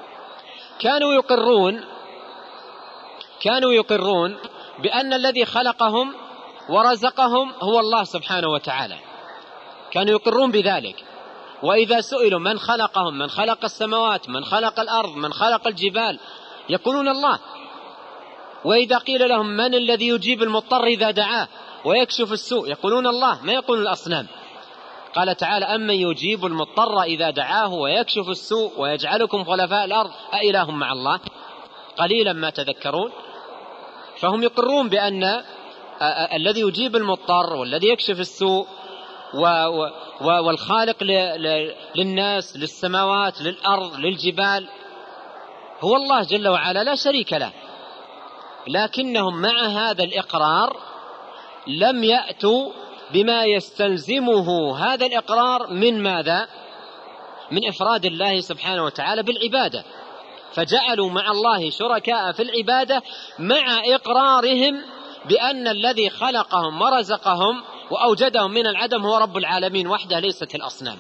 كانوا يقرون بأن الذي خلقهم ورزقهم هو الله سبحانه وتعالى، كانوا يقرون بذلك. وإذا سئلوا من خلقهم، من خلق السماوات، من خلق الأرض، من خلق الجبال، يقولون الله. وإذا قيل لهم من الذي يجيب المضطر إذا دعاه ويكشف السوء، يقولون الله، ما يقولون الأصنام. قال تعالى: أمن يجيب المضطر إذا دعاه ويكشف السوء ويجعلكم خلفاء الأرض أإله مع الله قليلا ما تذكرون. فهم يقرون بأن الذي يجيب المضطر والذي يكشف السوء والخالق للناس، للسماوات، للأرض، للجبال هو الله جل وعلا لا شريك له. لكنهم مع هذا الإقرار لم يأتوا بما يستلزمه هذا الإقرار من ماذا؟ من إفراد الله سبحانه وتعالى بالعبادة، فجعلوا مع الله شركاء في العبادة مع إقرارهم بأن الذي خلقهم ورزقهم وأوجدهم من العدم هو رب العالمين وحده، ليست الأصنام.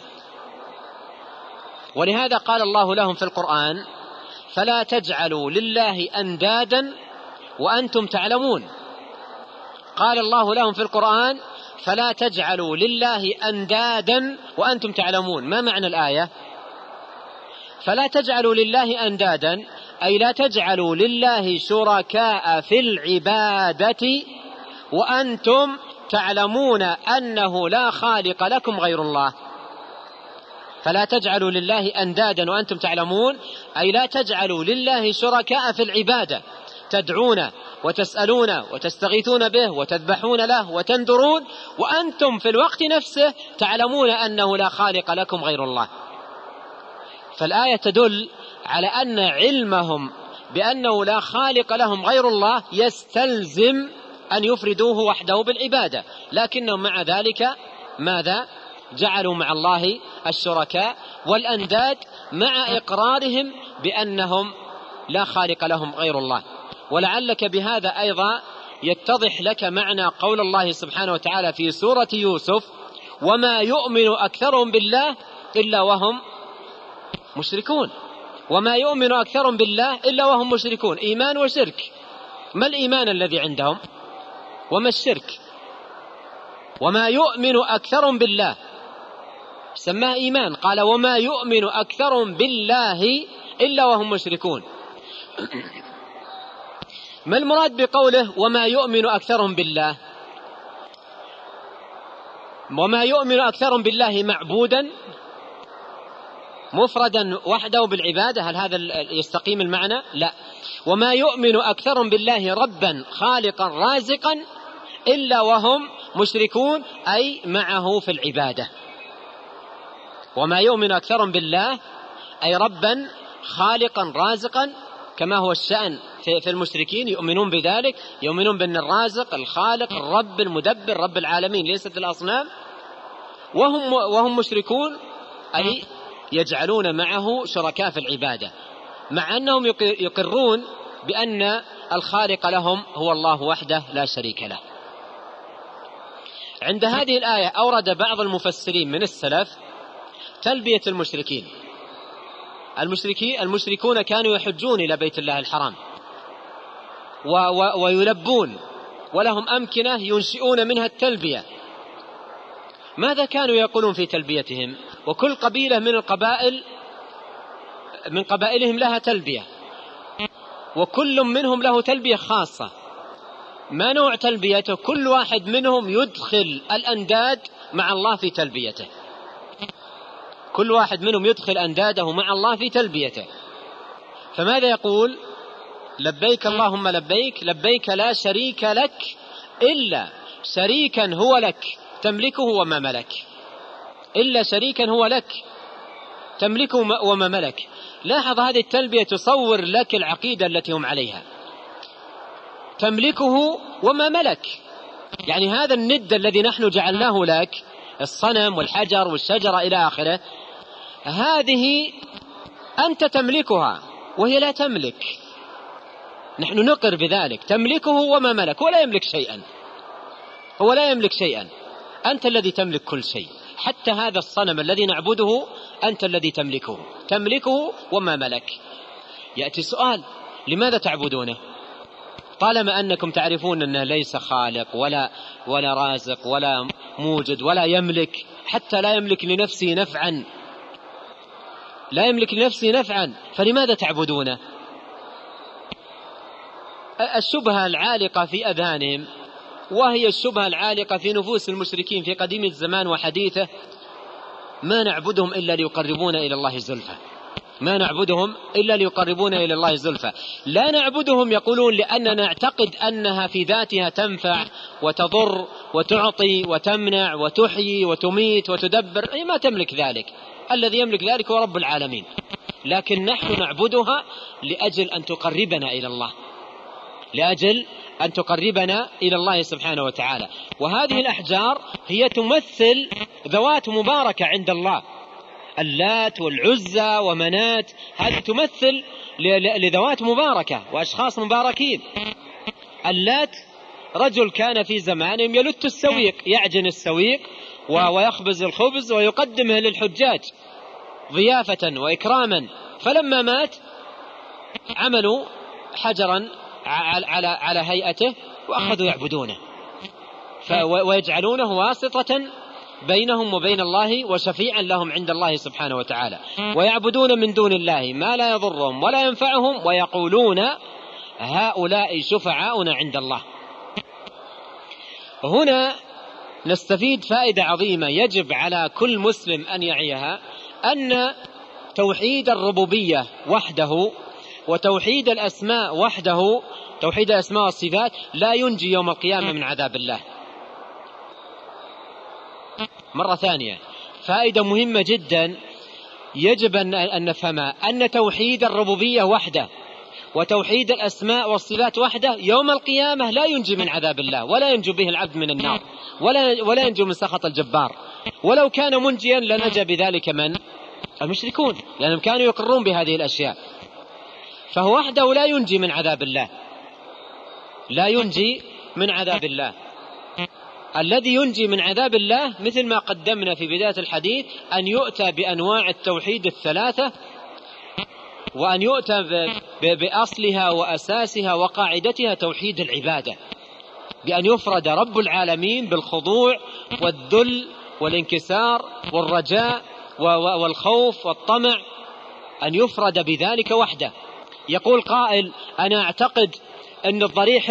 ولهذا قال الله لهم في القرآن: فلا تجعلوا لله أندادا وأنتم تعلمون. قال الله لهم في القرآن: فلا تجعلوا لله أندادا وأنتم تعلمون. ما معنى الآية؟ فلا تجعلوا لله أندادا أي لا تجعلوا لله شركاء في العبادة وأنتم تعلمون أنه لا خالق لكم غير الله. فلا تجعلوا لله أندادا وأنتم تعلمون أي لا تجعلوا لله شركاء في العبادة، تدعون وتسألون وتستغيثون به وتذبحون له وتنذرون وأنتم في الوقت نفسه تعلمون أنه لا خالق لكم غير الله. فالآية تدل على أن علمهم بأنه لا خالق لهم غير الله يستلزم أن يفردوه وحده بالعبادة، لكنهم مع ذلك ماذا؟ جعلوا مع الله الشركاء والأنداد مع إقرارهم بأنهم لا خالق لهم غير الله. ولعلك بهذا أيضا يتضح لك معنى قول الله سبحانه وتعالى في سورة يوسف: وما يؤمن أكثرهم بالله إلا وهم مشركون. وما يؤمن أكثرهم بالله إلا وهم مشركون، إيمان وشرك. ما الإيمان الذي عندهم وما الشرك؟ وما يؤمن أكثرهم بالله سماه إيمان، قال وما يؤمن أكثرهم بالله إلا وهم مشركون. ما المراد بقوله وما يؤمن أكثرهم بالله؟ وما يؤمن أكثرهم بالله معبودا مفردا وحده بالعبادة، هل هذا يستقيم المعنى؟ لا. وما يؤمن أكثرهم بالله ربا خالقا رازقا إلا وهم مشركون أي معه في العبادة. وما يؤمن أكثرهم بالله أي ربا خالقا رازقا كما هو الشأن في المشركين، يؤمنون بذلك، يؤمنون بأن الرازق الخالق الرب المدبر رب العالمين ليست الأصنام، وهم مشركون أي يجعلون معه شركاء في العبادة، مع أنهم يقرون بأن الخالق لهم هو الله وحده لا شريك له. عند هذه الآية أورد بعض المفسرين من السلف تلبية المشركين. المشركون كانوا يحجون إلى بيت الله الحرام ويلبون، ولهم أمكنة ينشئون منها التلبية. ماذا كانوا يقولون في تلبيتهم؟ وكل قبيلة من قبائلهم لها تلبية، وكل منهم له تلبية خاصة. ما نوع تلبيته؟ كل واحد منهم يدخل الأنداد مع الله في تلبيته، كل واحد منهم يدخل أنداده مع الله في تلبيته. فماذا يقول؟ لبيك اللهم لبيك، لبيك لا شريك لك إلا شريكا هو لك تملكه وما ملك، إلا شريكا هو لك تملكه وما ملك. لاحظ هذه التلبية تصور لك العقيدة التي هم عليها، تملكه وما ملك. يعني هذا الند الذي نحن جعلناه لك، الصنم والحجر والشجرة إلى آخره، هذه أنت تملكها وهي لا تملك. نحن نقر بذلك، تملكه وما ملك، ولا يملك شيئا، هو لا يملك شيئا، أنت الذي تملك كل شيء. حتى هذا الصنم الذي نعبده أنت الذي تملكه وما ملك. يأتي سؤال: لماذا تعبدونه طالما أنكم تعرفون أنه ليس خالق ولا رازق ولا موجد ولا يملك، حتى لا يملك لنفسه نفعا، فلماذا تعبدونه؟ الشبهة العالقة في أذهانهم، وهي الشبهة العالقة في نفوس المشركين في قديم الزمان وحديثه: ما نعبدهم إلا ليقربونا إلى الله زلفى، ما نعبدهم إلا ليقربونا إلى الله زلفى. لا نعبدهم، يقولون، لأننا نعتقد أنها في ذاتها تنفع وتضر وتعطي وتمنع وتحيي وتميت وتدبر، أي ما تملك ذلك، الذي يملك ذلك هو رب العالمين. لكن نحن نعبدها لأجل أن تقربنا إلى الله، لأجل أن تقربنا إلى الله سبحانه وتعالى. وهذه الأحجار هي تمثل ذوات مباركة عند الله، اللات والعزى ومنات، هذه تمثل لذوات مباركة وأشخاص مباركين. اللات رجل كان في زمانهم يلت السويق، يعجن السويق ويخبز الخبز ويقدمه للحجاج ضيافة وإكراما، فلما مات عملوا حجرا على هيئته وأخذوا يعبدونه ويجعلونه واسطة بينهم وبين الله وشفيعا لهم عند الله سبحانه وتعالى، ويعبدون من دون الله ما لا يضرهم ولا ينفعهم، ويقولون هؤلاء شفعاؤنا عند الله. هنا نستفيد فائدة عظيمة يجب على كل مسلم أن يعيها، أن توحيد الربوبية وحده وتوحيد الأسماء وحده، توحيد الأسماء والصفات، لا ينجي يوم القيامة من عذاب الله. مرة ثانية، فائدة مهمة جدا يجب أن نفهمها، أن توحيد الربوبية وحده وتوحيد الأسماء والصفات وحده يوم القيامة لا ينجي من عذاب الله، ولا ينجو به العبد من النار، ولا ينجو من سخط الجبار. ولو كان منجيا لنجى بذلك من؟ المشركون، لأنهم كانوا يقرون بهذه الأشياء. فهو وحده لا ينجي من عذاب الله، لا ينجي من عذاب الله. الذي ينجي من عذاب الله مثل ما قدمنا في بداية الحديث أن يؤتى بأنواع التوحيد الثلاثة، وأن يؤتى بأصلها وأساسها وقاعدتها، توحيد العبادة، بأن يفرد رب العالمين بالخضوع والذل والانكسار والرجاء والخوف والطمع، أن يفرد بذلك وحده. يقول قائل: أنا أعتقد أن الضريح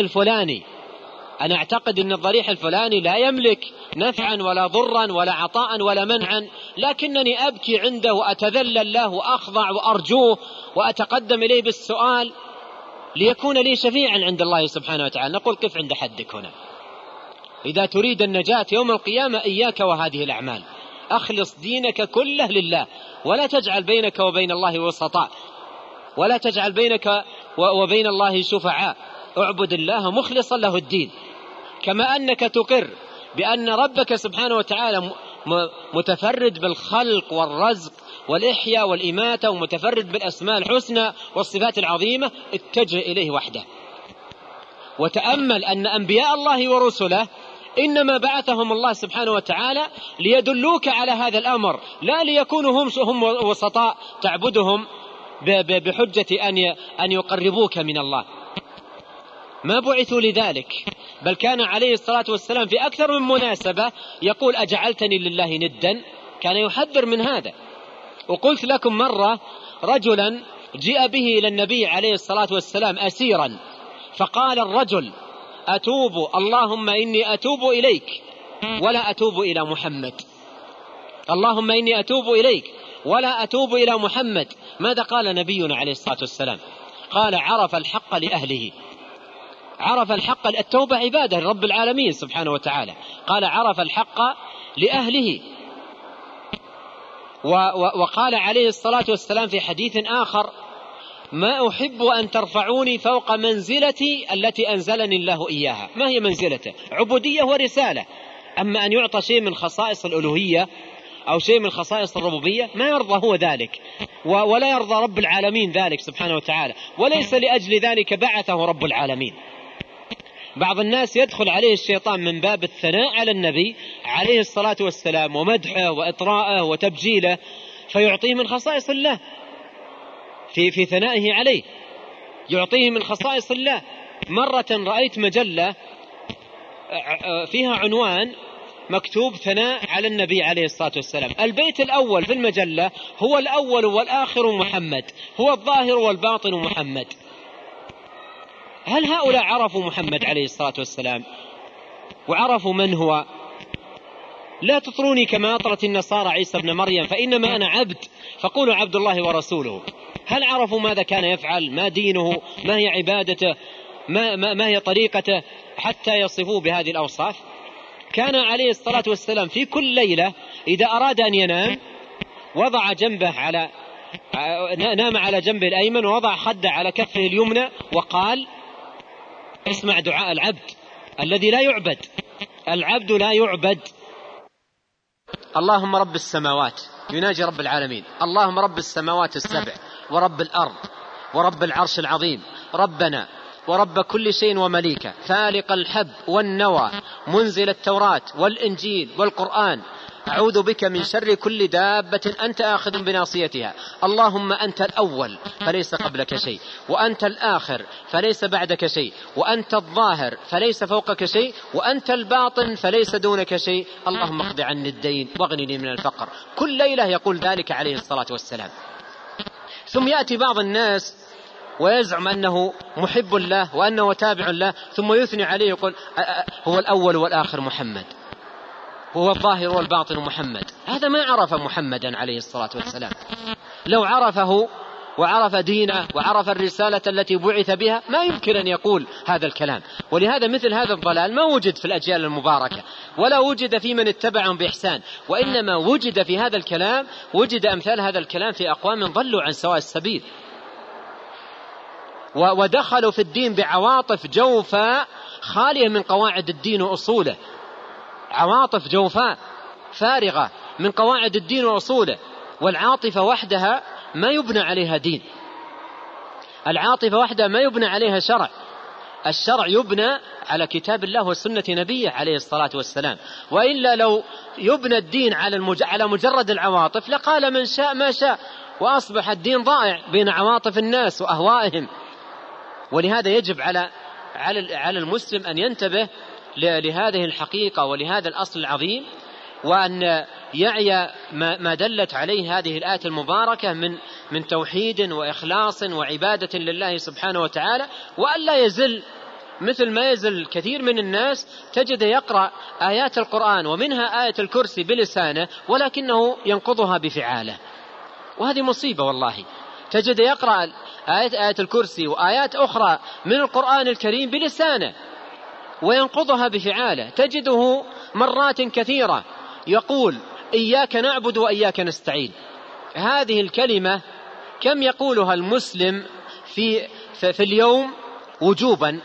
الفلاني لا يملك نفعا ولا ضرا ولا عطاء ولا منعا، لكنني أبكي عنده وأتذلل له وأخضع وأرجوه وأتقدم إليه بالسؤال ليكون لي شفيعا عند الله سبحانه وتعالى. نقول: قف عند حدك هنا. إذا تريد النجاة يوم القيامة إياك وهذه الأعمال، أخلص دينك كله لله، ولا تجعل بينك وبين الله وسطاء، ولا تجعل بينك وبين الله شفعاء. اعبد الله مخلصا له الدين، كما أنك تقر بأن ربك سبحانه وتعالى متفرد بالخلق والرزق والإحياء والإماتة، ومتفرد بالأسماء الحسنى والصفات العظيمة، اتجه إليه وحده. وتأمل أن أنبياء الله ورسله إنما بعثهم الله سبحانه وتعالى ليدلوك على هذا الأمر، لا ليكونوا هم وسطاء تعبدهم بحجة أن يقربوك من الله. ما بعثوا لذلك، بل كان عليه الصلاة والسلام في أكثر من مناسبة يقول: أجعلتني لله ندا، كان يحذر من هذا. وقلت لكم مرة رجلا جاء به إلى النبي عليه الصلاة والسلام أسيرا، فقال الرجل: أتوب، اللهم إني أتوب إليك ولا أتوب إلى محمد، اللهم إني أتوب إليك ولا أتوب إلى محمد. ماذا قال نبينا عليه الصلاة والسلام؟ قال: عرف الحق لأهله، عرف الحق. التوبة عبادة لرب العالمين سبحانه وتعالى، قال: عرف الحق لأهله. وقال عليه الصلاة والسلام في حديث آخر: ما أحب أن ترفعوني فوق منزلتي التي أنزلني الله إياها. ما هي منزلته؟ عبودية ورسالة. أما أن يعطى شيء من خصائص الألوهية أو شيء من خصائص الربوبية ما يرضى هو ذلك، ولا يرضى رب العالمين ذلك سبحانه وتعالى، وليس لأجل ذلك بعثه رب العالمين. بعض الناس يدخل عليه الشيطان من باب الثناء على النبي عليه الصلاة والسلام ومدحه وإطراءه وتبجيله، فيعطيه من خصائص الله في ثنائه عليه، يعطيه من خصائص الله. مرة رأيت مجلة فيها عنوان مكتوب ثناء على النبي عليه الصلاة والسلام. البيت الأول في المجلة: هو الأول والآخر محمد، هو الظاهر والباطن محمد. هل هؤلاء عرفوا محمد عليه الصلاة والسلام وعرفوا من هو؟ لا تطروني كما أطرت النصارى عيسى ابن مريم، فإنما أنا عبد فقولوا عبد الله ورسوله. هل عرفوا ماذا كان يفعل؟ ما دينه؟ ما هي عبادته؟ ما هي طريقته حتى يصفوه بهذه الأوصاف؟ كان عليه الصلاة والسلام في كل ليلة إذا أراد أن ينام وضع جنبه نام على جنبه الأيمن ووضع خده على كفه اليمنى وقال: اسمع دعاء العبد الذي لا يعبد، العبد لا يعبد. اللهم رب السماوات، يناجي رب العالمين: اللهم رب السماوات السبع ورب الأرض ورب العرش العظيم، ربنا ورب كل شيء ومليكه، فالق الحب والنوى، منزل التوراة والإنجيل والقرآن، أعوذ بك من شر كل دابة أنت آخذ بناصيتها. اللهم أنت الأول فليس قبلك شيء، وأنت الآخر فليس بعدك شيء، وأنت الظاهر فليس فوقك شيء، وأنت الباطن فليس دونك شيء. اللهم اقض عني الدين واغنني من الفقر. كل ليلة يقول ذلك عليه الصلاة والسلام. ثم يأتي بعض الناس ويزعم أنه محب الله وأنه تابع له، ثم يثني عليه يقول: هو الأول والآخر محمد، هو الظاهر والباطن محمد. هذا ما عرف محمدا عليه الصلاة والسلام. لو عرفه وعرف دينه وعرف الرسالة التي بعث بها ما يمكن أن يقول هذا الكلام. ولهذا مثل هذا الضلال ما وجد في الأجيال المباركة، ولا وجد في من اتبعهم بإحسان، وإنما وجد في هذا الكلام، وجد أمثال هذا الكلام في أقوام ضلوا عن سواء السبيل، ودخلوا في الدين بعواطف جوفاء خالية من قواعد الدين وأصوله، عواطف جوفاء فارغة من قواعد الدين وأصوله. والعاطفة وحدها ما يبنى عليها دين، العاطفة وحدها ما يبنى عليها شرع. الشرع يبنى على كتاب الله وسنة نبيه عليه الصلاة والسلام، وإلا لو يبنى الدين على مجرد العواطف لقال من شاء ما شاء، وأصبح الدين ضائع بين عواطف الناس وأهوائهم. ولهذا يجب على المسلم أن ينتبه لهذه الحقيقة ولهذا الأصل العظيم، وأن يعي ما دلت عليه هذه الآية المباركة من توحيد وإخلاص وعبادة لله سبحانه وتعالى، وأن لا يزل مثل ما يزل كثير من الناس تجد يقرأ آيات القرآن ومنها آية الكرسي بلسانه ولكنه ينقضها بفعاله، وهذه مصيبة والله. تجد يقرأ آية الكرسي وآيات أخرى من القرآن الكريم بلسانه وينقضها بفعاله. تجده مرات كثيرة يقول: إياك نعبد وإياك نستعين. هذه الكلمة كم يقولها المسلم في اليوم وجوبا؟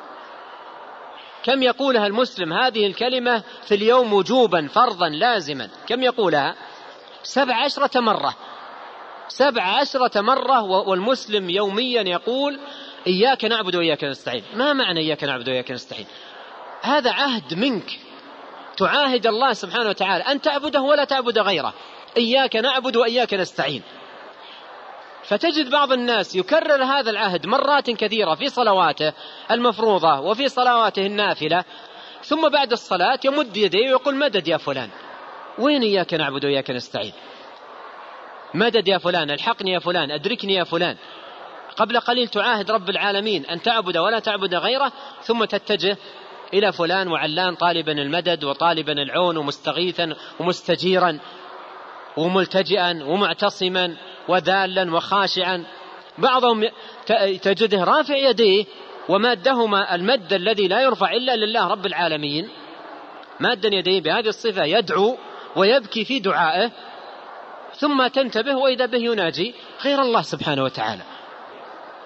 كم يقولها المسلم هذه الكلمة في اليوم وجوبا فرضا لازما؟ كم يقولها؟ 17 مرة، 17 مرة. والمسلم يوميا يقول: إياك نعبد وإياك نستعين. ما معنى إياك نعبد وإياك نستعين؟ هذا عهد منك، تعاهد الله سبحانه وتعالى أن تعبده ولا تعبد غيره. إياك نعبد وإياك نستعين. فتجد بعض الناس يكرر هذا العهد مرات كثيرة في صلواته المفروضة وفي صلواته النافلة، ثم بعد الصلاة يمد يديه ويقول: مدد يا فلان. وين إياك نعبد وإياك نستعين؟ مدد يا فلان، الحقني يا فلان، أدركني يا فلان. قبل قليل تعاهد رب العالمين أن تعبد ولا تعبد غيره، ثم تتجه إلى فلان وعلان طالبا المدد وطالبا العون ومستغيثا ومستجيرا وملتجئا ومعتصما وذالا وخاشعا. بعضهم تجده رافع يديه ومادهما المد الذي لا يرفع إلا لله رب العالمين، مادا يديه بهذه الصفة يدعو ويبكي في دعائه، ثم تنتبه وإذا به يناجي غير الله سبحانه وتعالى.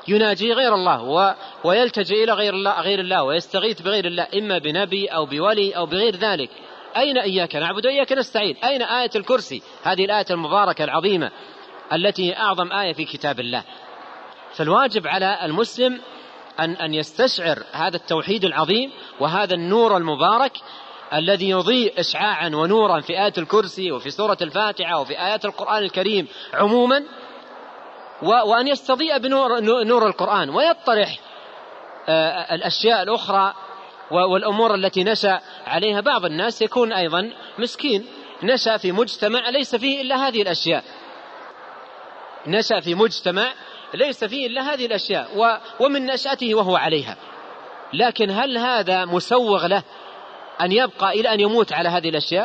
يناجي غير الله ويلتجئ إلى غير الله ويستغيث بغير الله، إما بنبي أو بولي أو بغير ذلك. أين إياك نعبد وإياك نستعين؟ أين آية الكرسي، هذه الآية المباركة العظيمة التي هي أعظم آية في كتاب الله؟ فالواجب على المسلم أن يستشعر هذا التوحيد العظيم وهذا النور المبارك الذي يضيء إشعاعا ونورا في آية الكرسي وفي سورة الفاتحة وفي آيات القرآن الكريم عموما، وأن يستضيء بنور القرآن ويطرح الأشياء الأخرى والأمور التي نشأ عليها. بعض الناس يكون أيضا مسكين، نشأ في مجتمع ليس فيه إلا هذه الأشياء، نشأ في مجتمع ليس فيه إلا هذه الأشياء ومن نشأته وهو عليها، لكن هل هذا مسوغ له أن يبقى إلى أن يموت على هذه الأشياء؟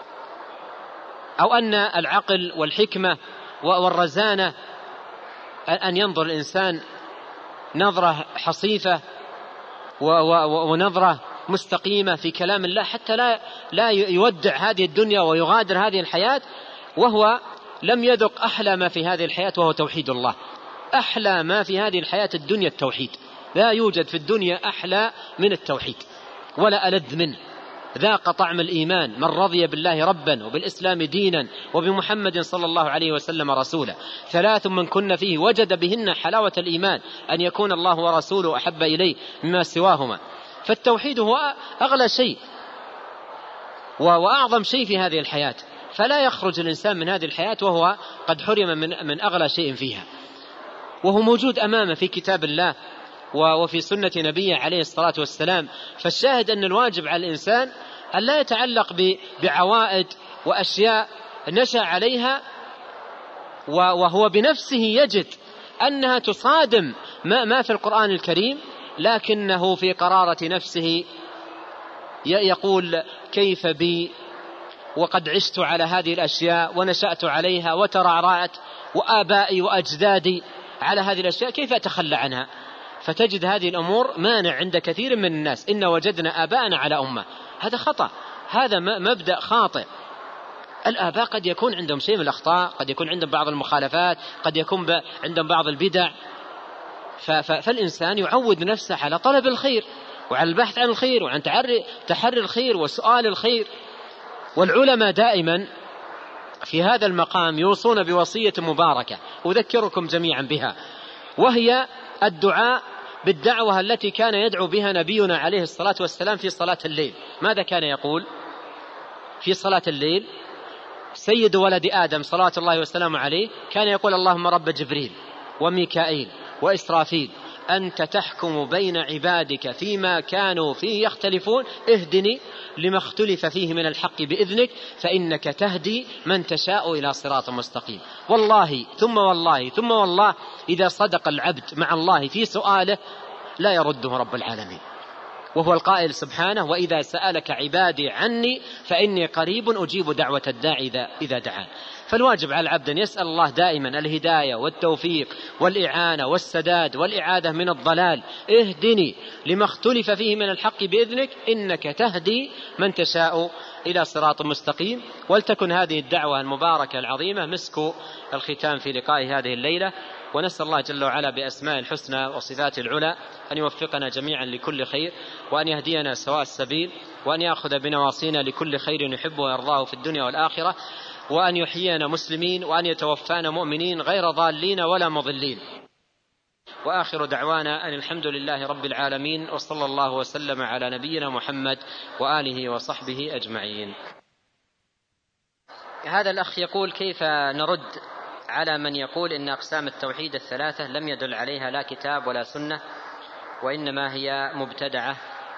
أو أن العقل والحكمة والرزانة أن ينظر الإنسان نظرة حصيفة ونظرة مستقيمة في كلام الله حتى لا يودع هذه الدنيا ويغادر هذه الحياة وهو لم يذق أحلى ما في هذه الحياة وهو توحيد الله. أحلى ما في هذه الحياة الدنيا التوحيد، لا يوجد في الدنيا أحلى من التوحيد ولا ألذ منه. ذاق طعم الإيمان من رضي بالله ربا وبالإسلام دينا وبمحمد صلى الله عليه وسلم رسولا. 3 من كن فيه وجد بهن حلاوة الإيمان، أن يكون الله ورسوله أحب إليه مما سواهما. فالتوحيد هو أغلى شيء وأعظم شيء في هذه الحياة، فلا يخرج الإنسان من هذه الحياة وهو قد حرم من أغلى شيء فيها، وهو موجود أمامه في كتاب الله وفي سنة نبيه عليه الصلاة والسلام. فالشاهد أن الواجب على الإنسان أن لا يتعلق بعوائد وأشياء نشأ عليها وهو بنفسه يجد أنها تصادم ما في القرآن الكريم، لكنه في قرارة نفسه يقول كيف بي وقد عشت على هذه الأشياء ونشأت عليها وترعرعت وآبائي وأجدادي على هذه الأشياء، كيف أتخلى عنها؟ فتجد هذه الأمور مانع عند كثير من الناس. إن وجدنا آباءنا على أمة، هذا خطأ، هذا مبدأ خاطئ. الآباء قد يكون عندهم شيء من الأخطاء، قد يكون عندهم بعض المخالفات، قد يكون عندهم بعض البدع، فالإنسان يعود نفسه على طلب الخير وعلى البحث عن الخير وعن تحري الخير وسؤال الخير. والعلماء دائما في هذا المقام يوصون بوصية مباركة أذكركم جميعا بها، وهي الدعاء بالدعوة التي كان يدعو بها نبينا عليه الصلاة والسلام في صلاة الليل. ماذا كان يقول في صلاة الليل؟ سيد ولد آدم صلوات الله وسلامه عليه كان يقول اللهم رب جبريل وميكائيل وإسرافيل أنت تحكم بين عبادك فيما كانوا فيه يختلفون اهدني لما اختلف فيه من الحق بإذنك فإنك تهدي من تشاء إلى صراط مستقيم. والله ثم والله ثم والله إذا صدق العبد مع الله في سؤاله لا يرده رب العالمين، وهو القائل سبحانه وإذا سألك عبادي عني فإني قريب أجيب دعوة الداعي إذا دعان. فالواجب على العبد أن يسأل الله دائما الهداية والتوفيق والإعانة والسداد والإعادة من الضلال. اهدني لما اختلف فيه من الحق بإذنك إنك تهدي من تشاء إلى صراط مستقيم. ولتكن هذه الدعوة المباركة العظيمة مسك الختام في لقاء هذه الليلة، ونسأل الله جل وعلا بأسماء الحسنى وصفات العلى أن يوفقنا جميعا لكل خير، وأن يهدينا سواء السبيل، وأن يأخذ بنواصينا لكل خير يحبه ويرضاه في الدنيا والآخرة، وأن يحيينا مسلمين، وأن يتوفانا مؤمنين غير ضالين ولا مضلين. وآخر دعوانا أن الحمد لله رب العالمين، وصلى الله وسلم على نبينا محمد وآله وصحبه أجمعين. هذا الأخ يقول كيف نرد على من يقول إن أقسام التوحيد الثلاثة لم يدل عليها لا كتاب ولا سنة وإنما هي مبتدعة،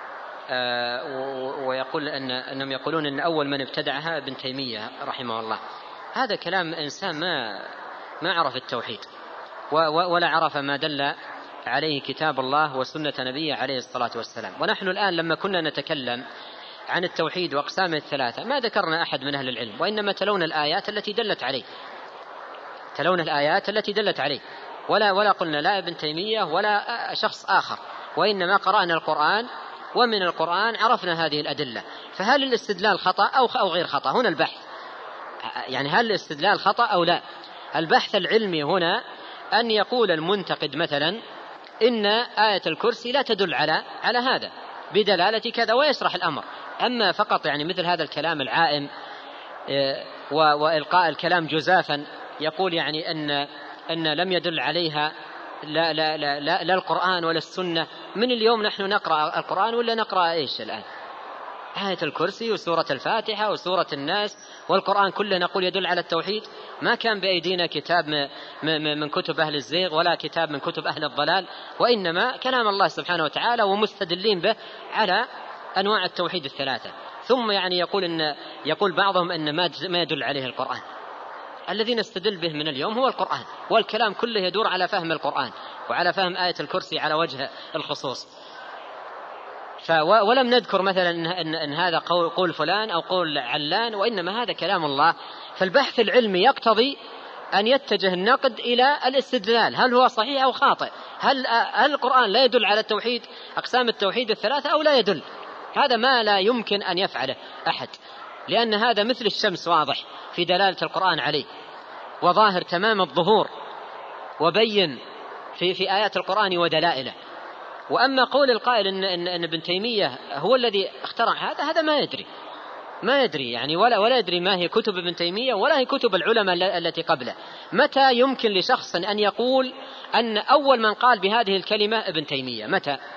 ويقول أنهم يقولون أن أول من ابتدعها ابن تيمية رحمه الله. هذا كلام إنسان ما عرف التوحيد ولا عرف ما دل عليه كتاب الله وسنة نبيه عليه الصلاة والسلام. ونحن الآن لما كنا نتكلم عن التوحيد وأقسامه الثلاثة ما ذكرنا أحد من أهل العلم، وإنما تلونا الآيات التي دلت عليه، تلونا الآيات التي دلت عليه، ولا قلنا لا ابن تيمية ولا شخص آخر، وإنما قرأنا القرآن ومن القرآن عرفنا هذه الأدلة. فهل الاستدلال خطأ أو غير خطأ؟ هنا البحث، يعني هل الاستدلال خطأ أو لا؟ البحث العلمي هنا أن يقول المنتقد مثلا إن آية الكرسي لا تدل على هذا بدلالة كذا، ويشرح الأمر. أما فقط يعني مثل هذا الكلام العائم وإلقاء الكلام جزافا، يقول يعني أن لم يدل عليها لا القرآن ولا السنة. من اليوم نحن نقرأ القرآن ولا نقرأ إيش الآن؟ آية الكرسي وسورة الفاتحة وسورة الناس والقرآن كله نقول يدل على التوحيد. ما كان بأيدينا كتاب من كتب أهل الزيغ ولا كتاب من كتب أهل الضلال، وإنما كلام الله سبحانه وتعالى ومستدلين به على أنواع التوحيد الثلاثة. ثم يعني يقول بعضهم أن ما يدل عليه القرآن. الذي نستدل به من اليوم هو القرآن، والكلام كله يدور على فهم القرآن وعلى فهم آية الكرسي على وجه الخصوص. ولم نذكر مثلا أن هذا قول فلان أو قول علان، وإنما هذا كلام الله. فالبحث العلمي يقتضي أن يتجه النقد إلى الاستدلال، هل هو صحيح أو خاطئ، هل القرآن لا يدل على التوحيد أقسام التوحيد الثلاثة أو لا يدل. هذا ما لا يمكن أن يفعله أحد، لأن هذا مثل الشمس واضح في دلالة القرآن عليه، وظاهر تمام الظهور وبين في آيات القرآن ودلائله. وأما قول القائل إن ابن تيمية هو الذي اخترع هذا ما يدري يعني ولا يدري ما هي كتب ابن تيمية ولا هي كتب العلماء التي قبله. متى يمكن لشخص أن يقول أن أول من قال بهذه الكلمة ابن تيمية؟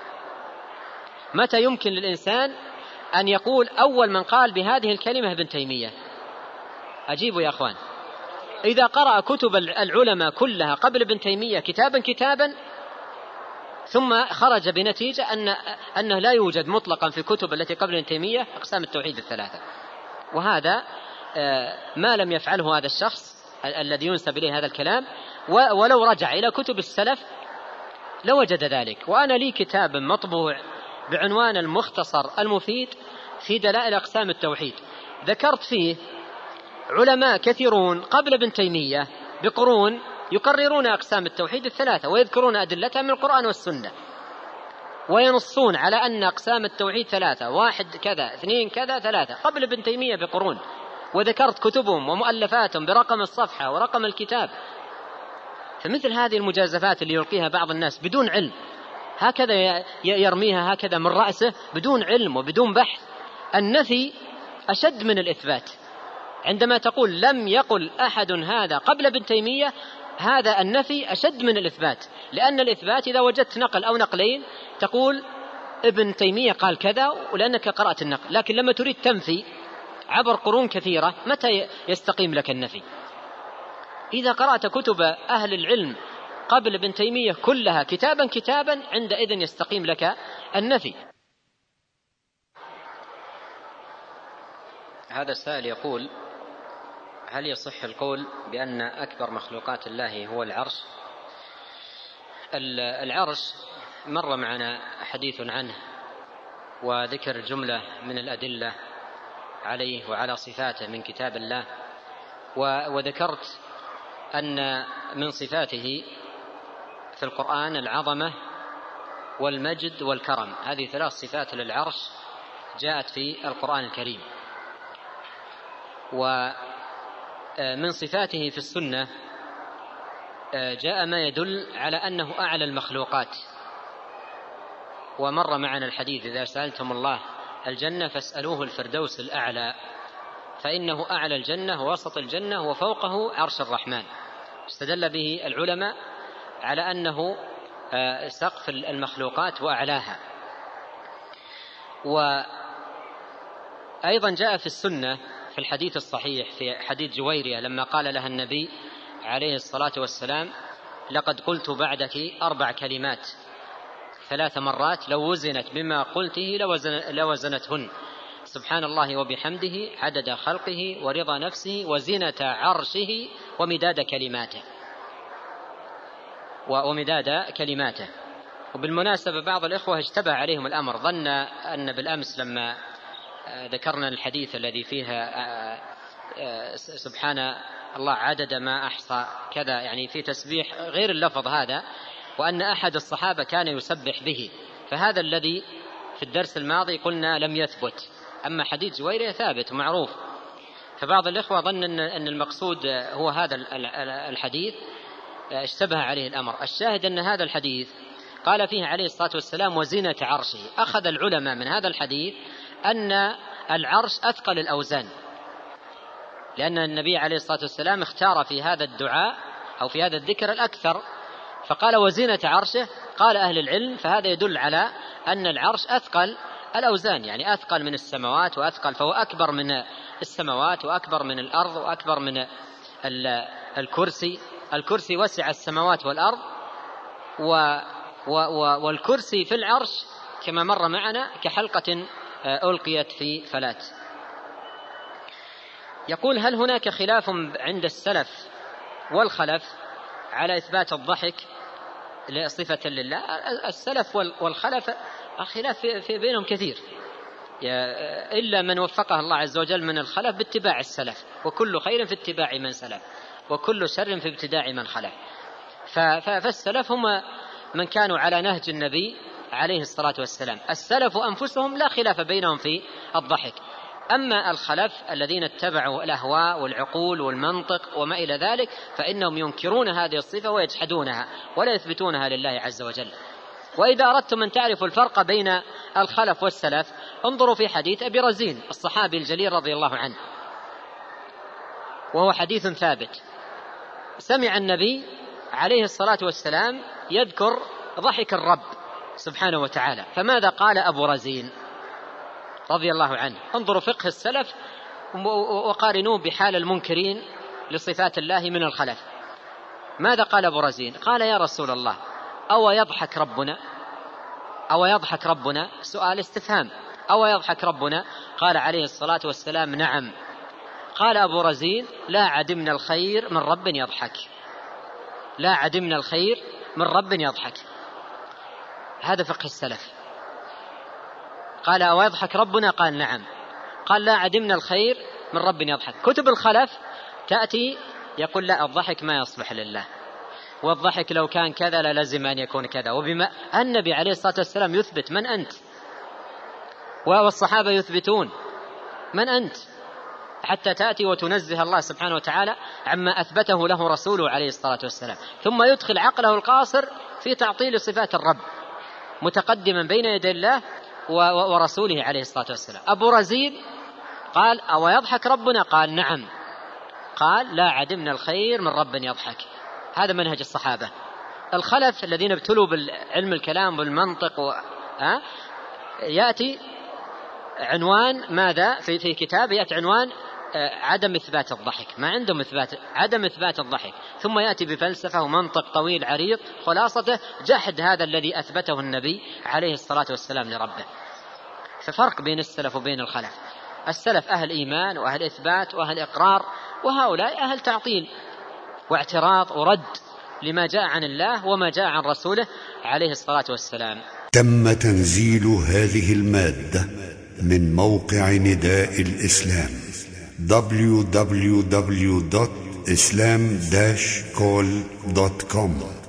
متى يمكن للإنسان أن يقول أول من قال بهذه الكلمة ابن تيمية؟ أجيبوا يا أخوان. إذا قرأ كتب العلماء كلها قبل ابن تيمية كتابا ثم خرج بنتيجة أنه لا يوجد مطلقا في الكتب التي قبل ابن تيمية أقسام التوحيد الثلاثة، وهذا ما لم يفعله هذا الشخص الذي ينسب إليه هذا الكلام، ولو رجع إلى كتب السلف لوجد ذلك. وأنا لي كتاب مطبوع بعنوان المختصر المفيد في دلائل أقسام التوحيد، ذكرت فيه علماء كثيرون قبل ابن تيمية بقرون يقررون أقسام التوحيد الثلاثة ويذكرون أدلتها من القرآن والسنة، وينصون على أن أقسام التوحيد ثلاثة، 1 كذا 2 كذا 3 قبل ابن تيمية بقرون، وذكرت كتبهم ومؤلفاتهم برقم الصفحة ورقم الكتاب. فمثل هذه المجازفات اللي يلقيها بعض الناس بدون علم، هكذا يرميها هكذا من رأسه بدون علم وبدون بحث. النفي أشد من الإثبات. عندما تقول لم يقل أحد هذا قبل ابن تيمية، هذا النفي أشد من الإثبات، لأن الإثبات إذا وجدت نقل أو نقلين تقول ابن تيمية قال كذا ولأنك قرأت النقل. لكن لما تريد تنفي عبر قرون كثيرة متى يستقيم لك النفي؟ إذا قرأت كتب أهل العلم قبل ابن تيمية كلها كتابا عندئذ يستقيم لك النفي. هذا السائل يقول: هل يصح القول بأن أكبر مخلوقات الله هو العرش؟ العرش مر معنا حديث عنه وذكر جملة من الأدلة عليه وعلى صفاته من كتاب الله، وذكرت أن من صفاته في القرآن العظمة والمجد والكرم، هذه 3 صفات للعرش جاءت في القرآن الكريم. ومن صفاته في السنة جاء ما يدل على أنه أعلى المخلوقات، ومر معنا الحديث: إذا سألتم الله الجنة فاسألوه الفردوس الأعلى، فإنه أعلى الجنة ووسط الجنة وفوقه عرش الرحمن. استدل به العلماء على أنه سقف المخلوقات وأعلاها. وأيضا جاء في السنة في الحديث الصحيح في حديث جويرية لما قال لها النبي عليه الصلاة والسلام: لقد قلت بعدك 4 كلمات 3 مرات لو وزنت بما قلته لوزنتهن: سبحان الله وبحمده عدد خلقه ورضا نفسه وزنة عرشه ومداد كلماته. وبالمناسبة بعض الإخوة اشتبه عليهم الأمر، ظن أن بالأمس لما ذكرنا الحديث الذي فيها سبحان الله عدد ما أحصى كذا، يعني في تسبيح غير اللفظ هذا، وأن أحد الصحابة كان يسبح به، فهذا الذي في الدرس الماضي قلنا لم يثبت. أما حديث جويرية ثابت ومعروف، فبعض الإخوة ظن أن المقصود هو هذا الحديث، اشتبه عليه الأمر. الشاهد أن هذا الحديث قال فيه عليه الصلاة والسلام وزينة عرشه. أخذ العلماء من هذا الحديث أن العرش أثقل الأوزان، لأن النبي عليه الصلاة والسلام اختار في هذا الدعاء أو في هذا الذكر الأكثر، فقال وزينة عرشه. قال أهل العلم فهذا يدل على أن العرش أثقل الأوزان، يعني أثقل من السماوات وأثقل، فهو أكبر من السماوات وأكبر من الأرض وأكبر من الكرسي وسع السماوات والأرض، والكرسي في العرش كما مر معنا كحلقة ألقيت في فلات. يقول هل هناك خلاف عند السلف والخلف على إثبات الضحك صفة لله؟ السلف والخلف خلاف في بينهم كثير، إلا من وفقه الله عز وجل من الخلف باتباع السلف، وكل خير في اتباع من سلف وكل شر في ابتداع من خلف. فالسلف هم من كانوا على نهج النبي عليه الصلاة والسلام. السلف أنفسهم لا خلاف بينهم في الضحك. أما الخلف الذين اتبعوا الأهواء والعقول والمنطق وما إلى ذلك فإنهم ينكرون هذه الصفة ويجحدونها ولا يثبتونها لله عز وجل. وإذا أردتم أن تعرفوا الفرق بين الخلف والسلف انظروا في حديث أبي رزين الصحابي الجليل رضي الله عنه، وهو حديث ثابت. سمع النبي عليه الصلاة والسلام يذكر ضحك الرب سبحانه وتعالى، فماذا قال أبو رزين رضي الله عنه؟ انظروا فقه السلف وقارنوه بحال المنكرين لصفات الله من الخلف. ماذا قال أبو رزين؟ قال يا رسول الله أو يضحك ربنا؟ أو يضحك ربنا؟ سؤال استفهام. أو يضحك ربنا؟ قال عليه الصلاة والسلام نعم. قال أبو رزين لا عدمنا الخير من رب يضحك، لا عدمنا الخير من رب يضحك. هذا فقه السلف. قال أو يضحك ربنا؟ قال نعم. قال لا عدمنا الخير من رب يضحك. كتب الخلف تأتي يقول لا الضحك ما يصلح لله، والضحك لو كان كذا لازم أن يكون كذا. وبما النبي عليه الصلاة والسلام يثبت من أنت، والصحابة يثبتون من أنت، حتى تأتي وتنزه الله سبحانه وتعالى عما أثبته له رسوله عليه الصلاة والسلام، ثم يدخل عقله القاصر في تعطيل صفات الرب متقدما بين يدي الله ورسوله عليه الصلاة والسلام. أبو رزين قال أو يضحك ربنا؟ قال نعم. قال لا عدمنا الخير من رب يضحك. هذا منهج الصحابة. الخلف الذين ابتلوا بالعلم الكلام والمنطق يأتي عنوان ماذا في كتاب؟ يأتي عنوان عدم إثبات الضحك، ما عندهم عدم إثبات الضحك، ثم يأتي بفلسفة ومنطق طويل عريض خلاصته جحد هذا الذي أثبته النبي عليه الصلاة والسلام لربه. ففرق بين السلف وبين الخلف. السلف أهل إيمان وأهل إثبات وأهل إقرار، وهؤلاء أهل تعطيل واعتراض ورد لما جاء عن الله وما جاء عن رسوله عليه الصلاة والسلام. تم تنزيل هذه المادة من موقع نداء الإسلام www.islam-call.com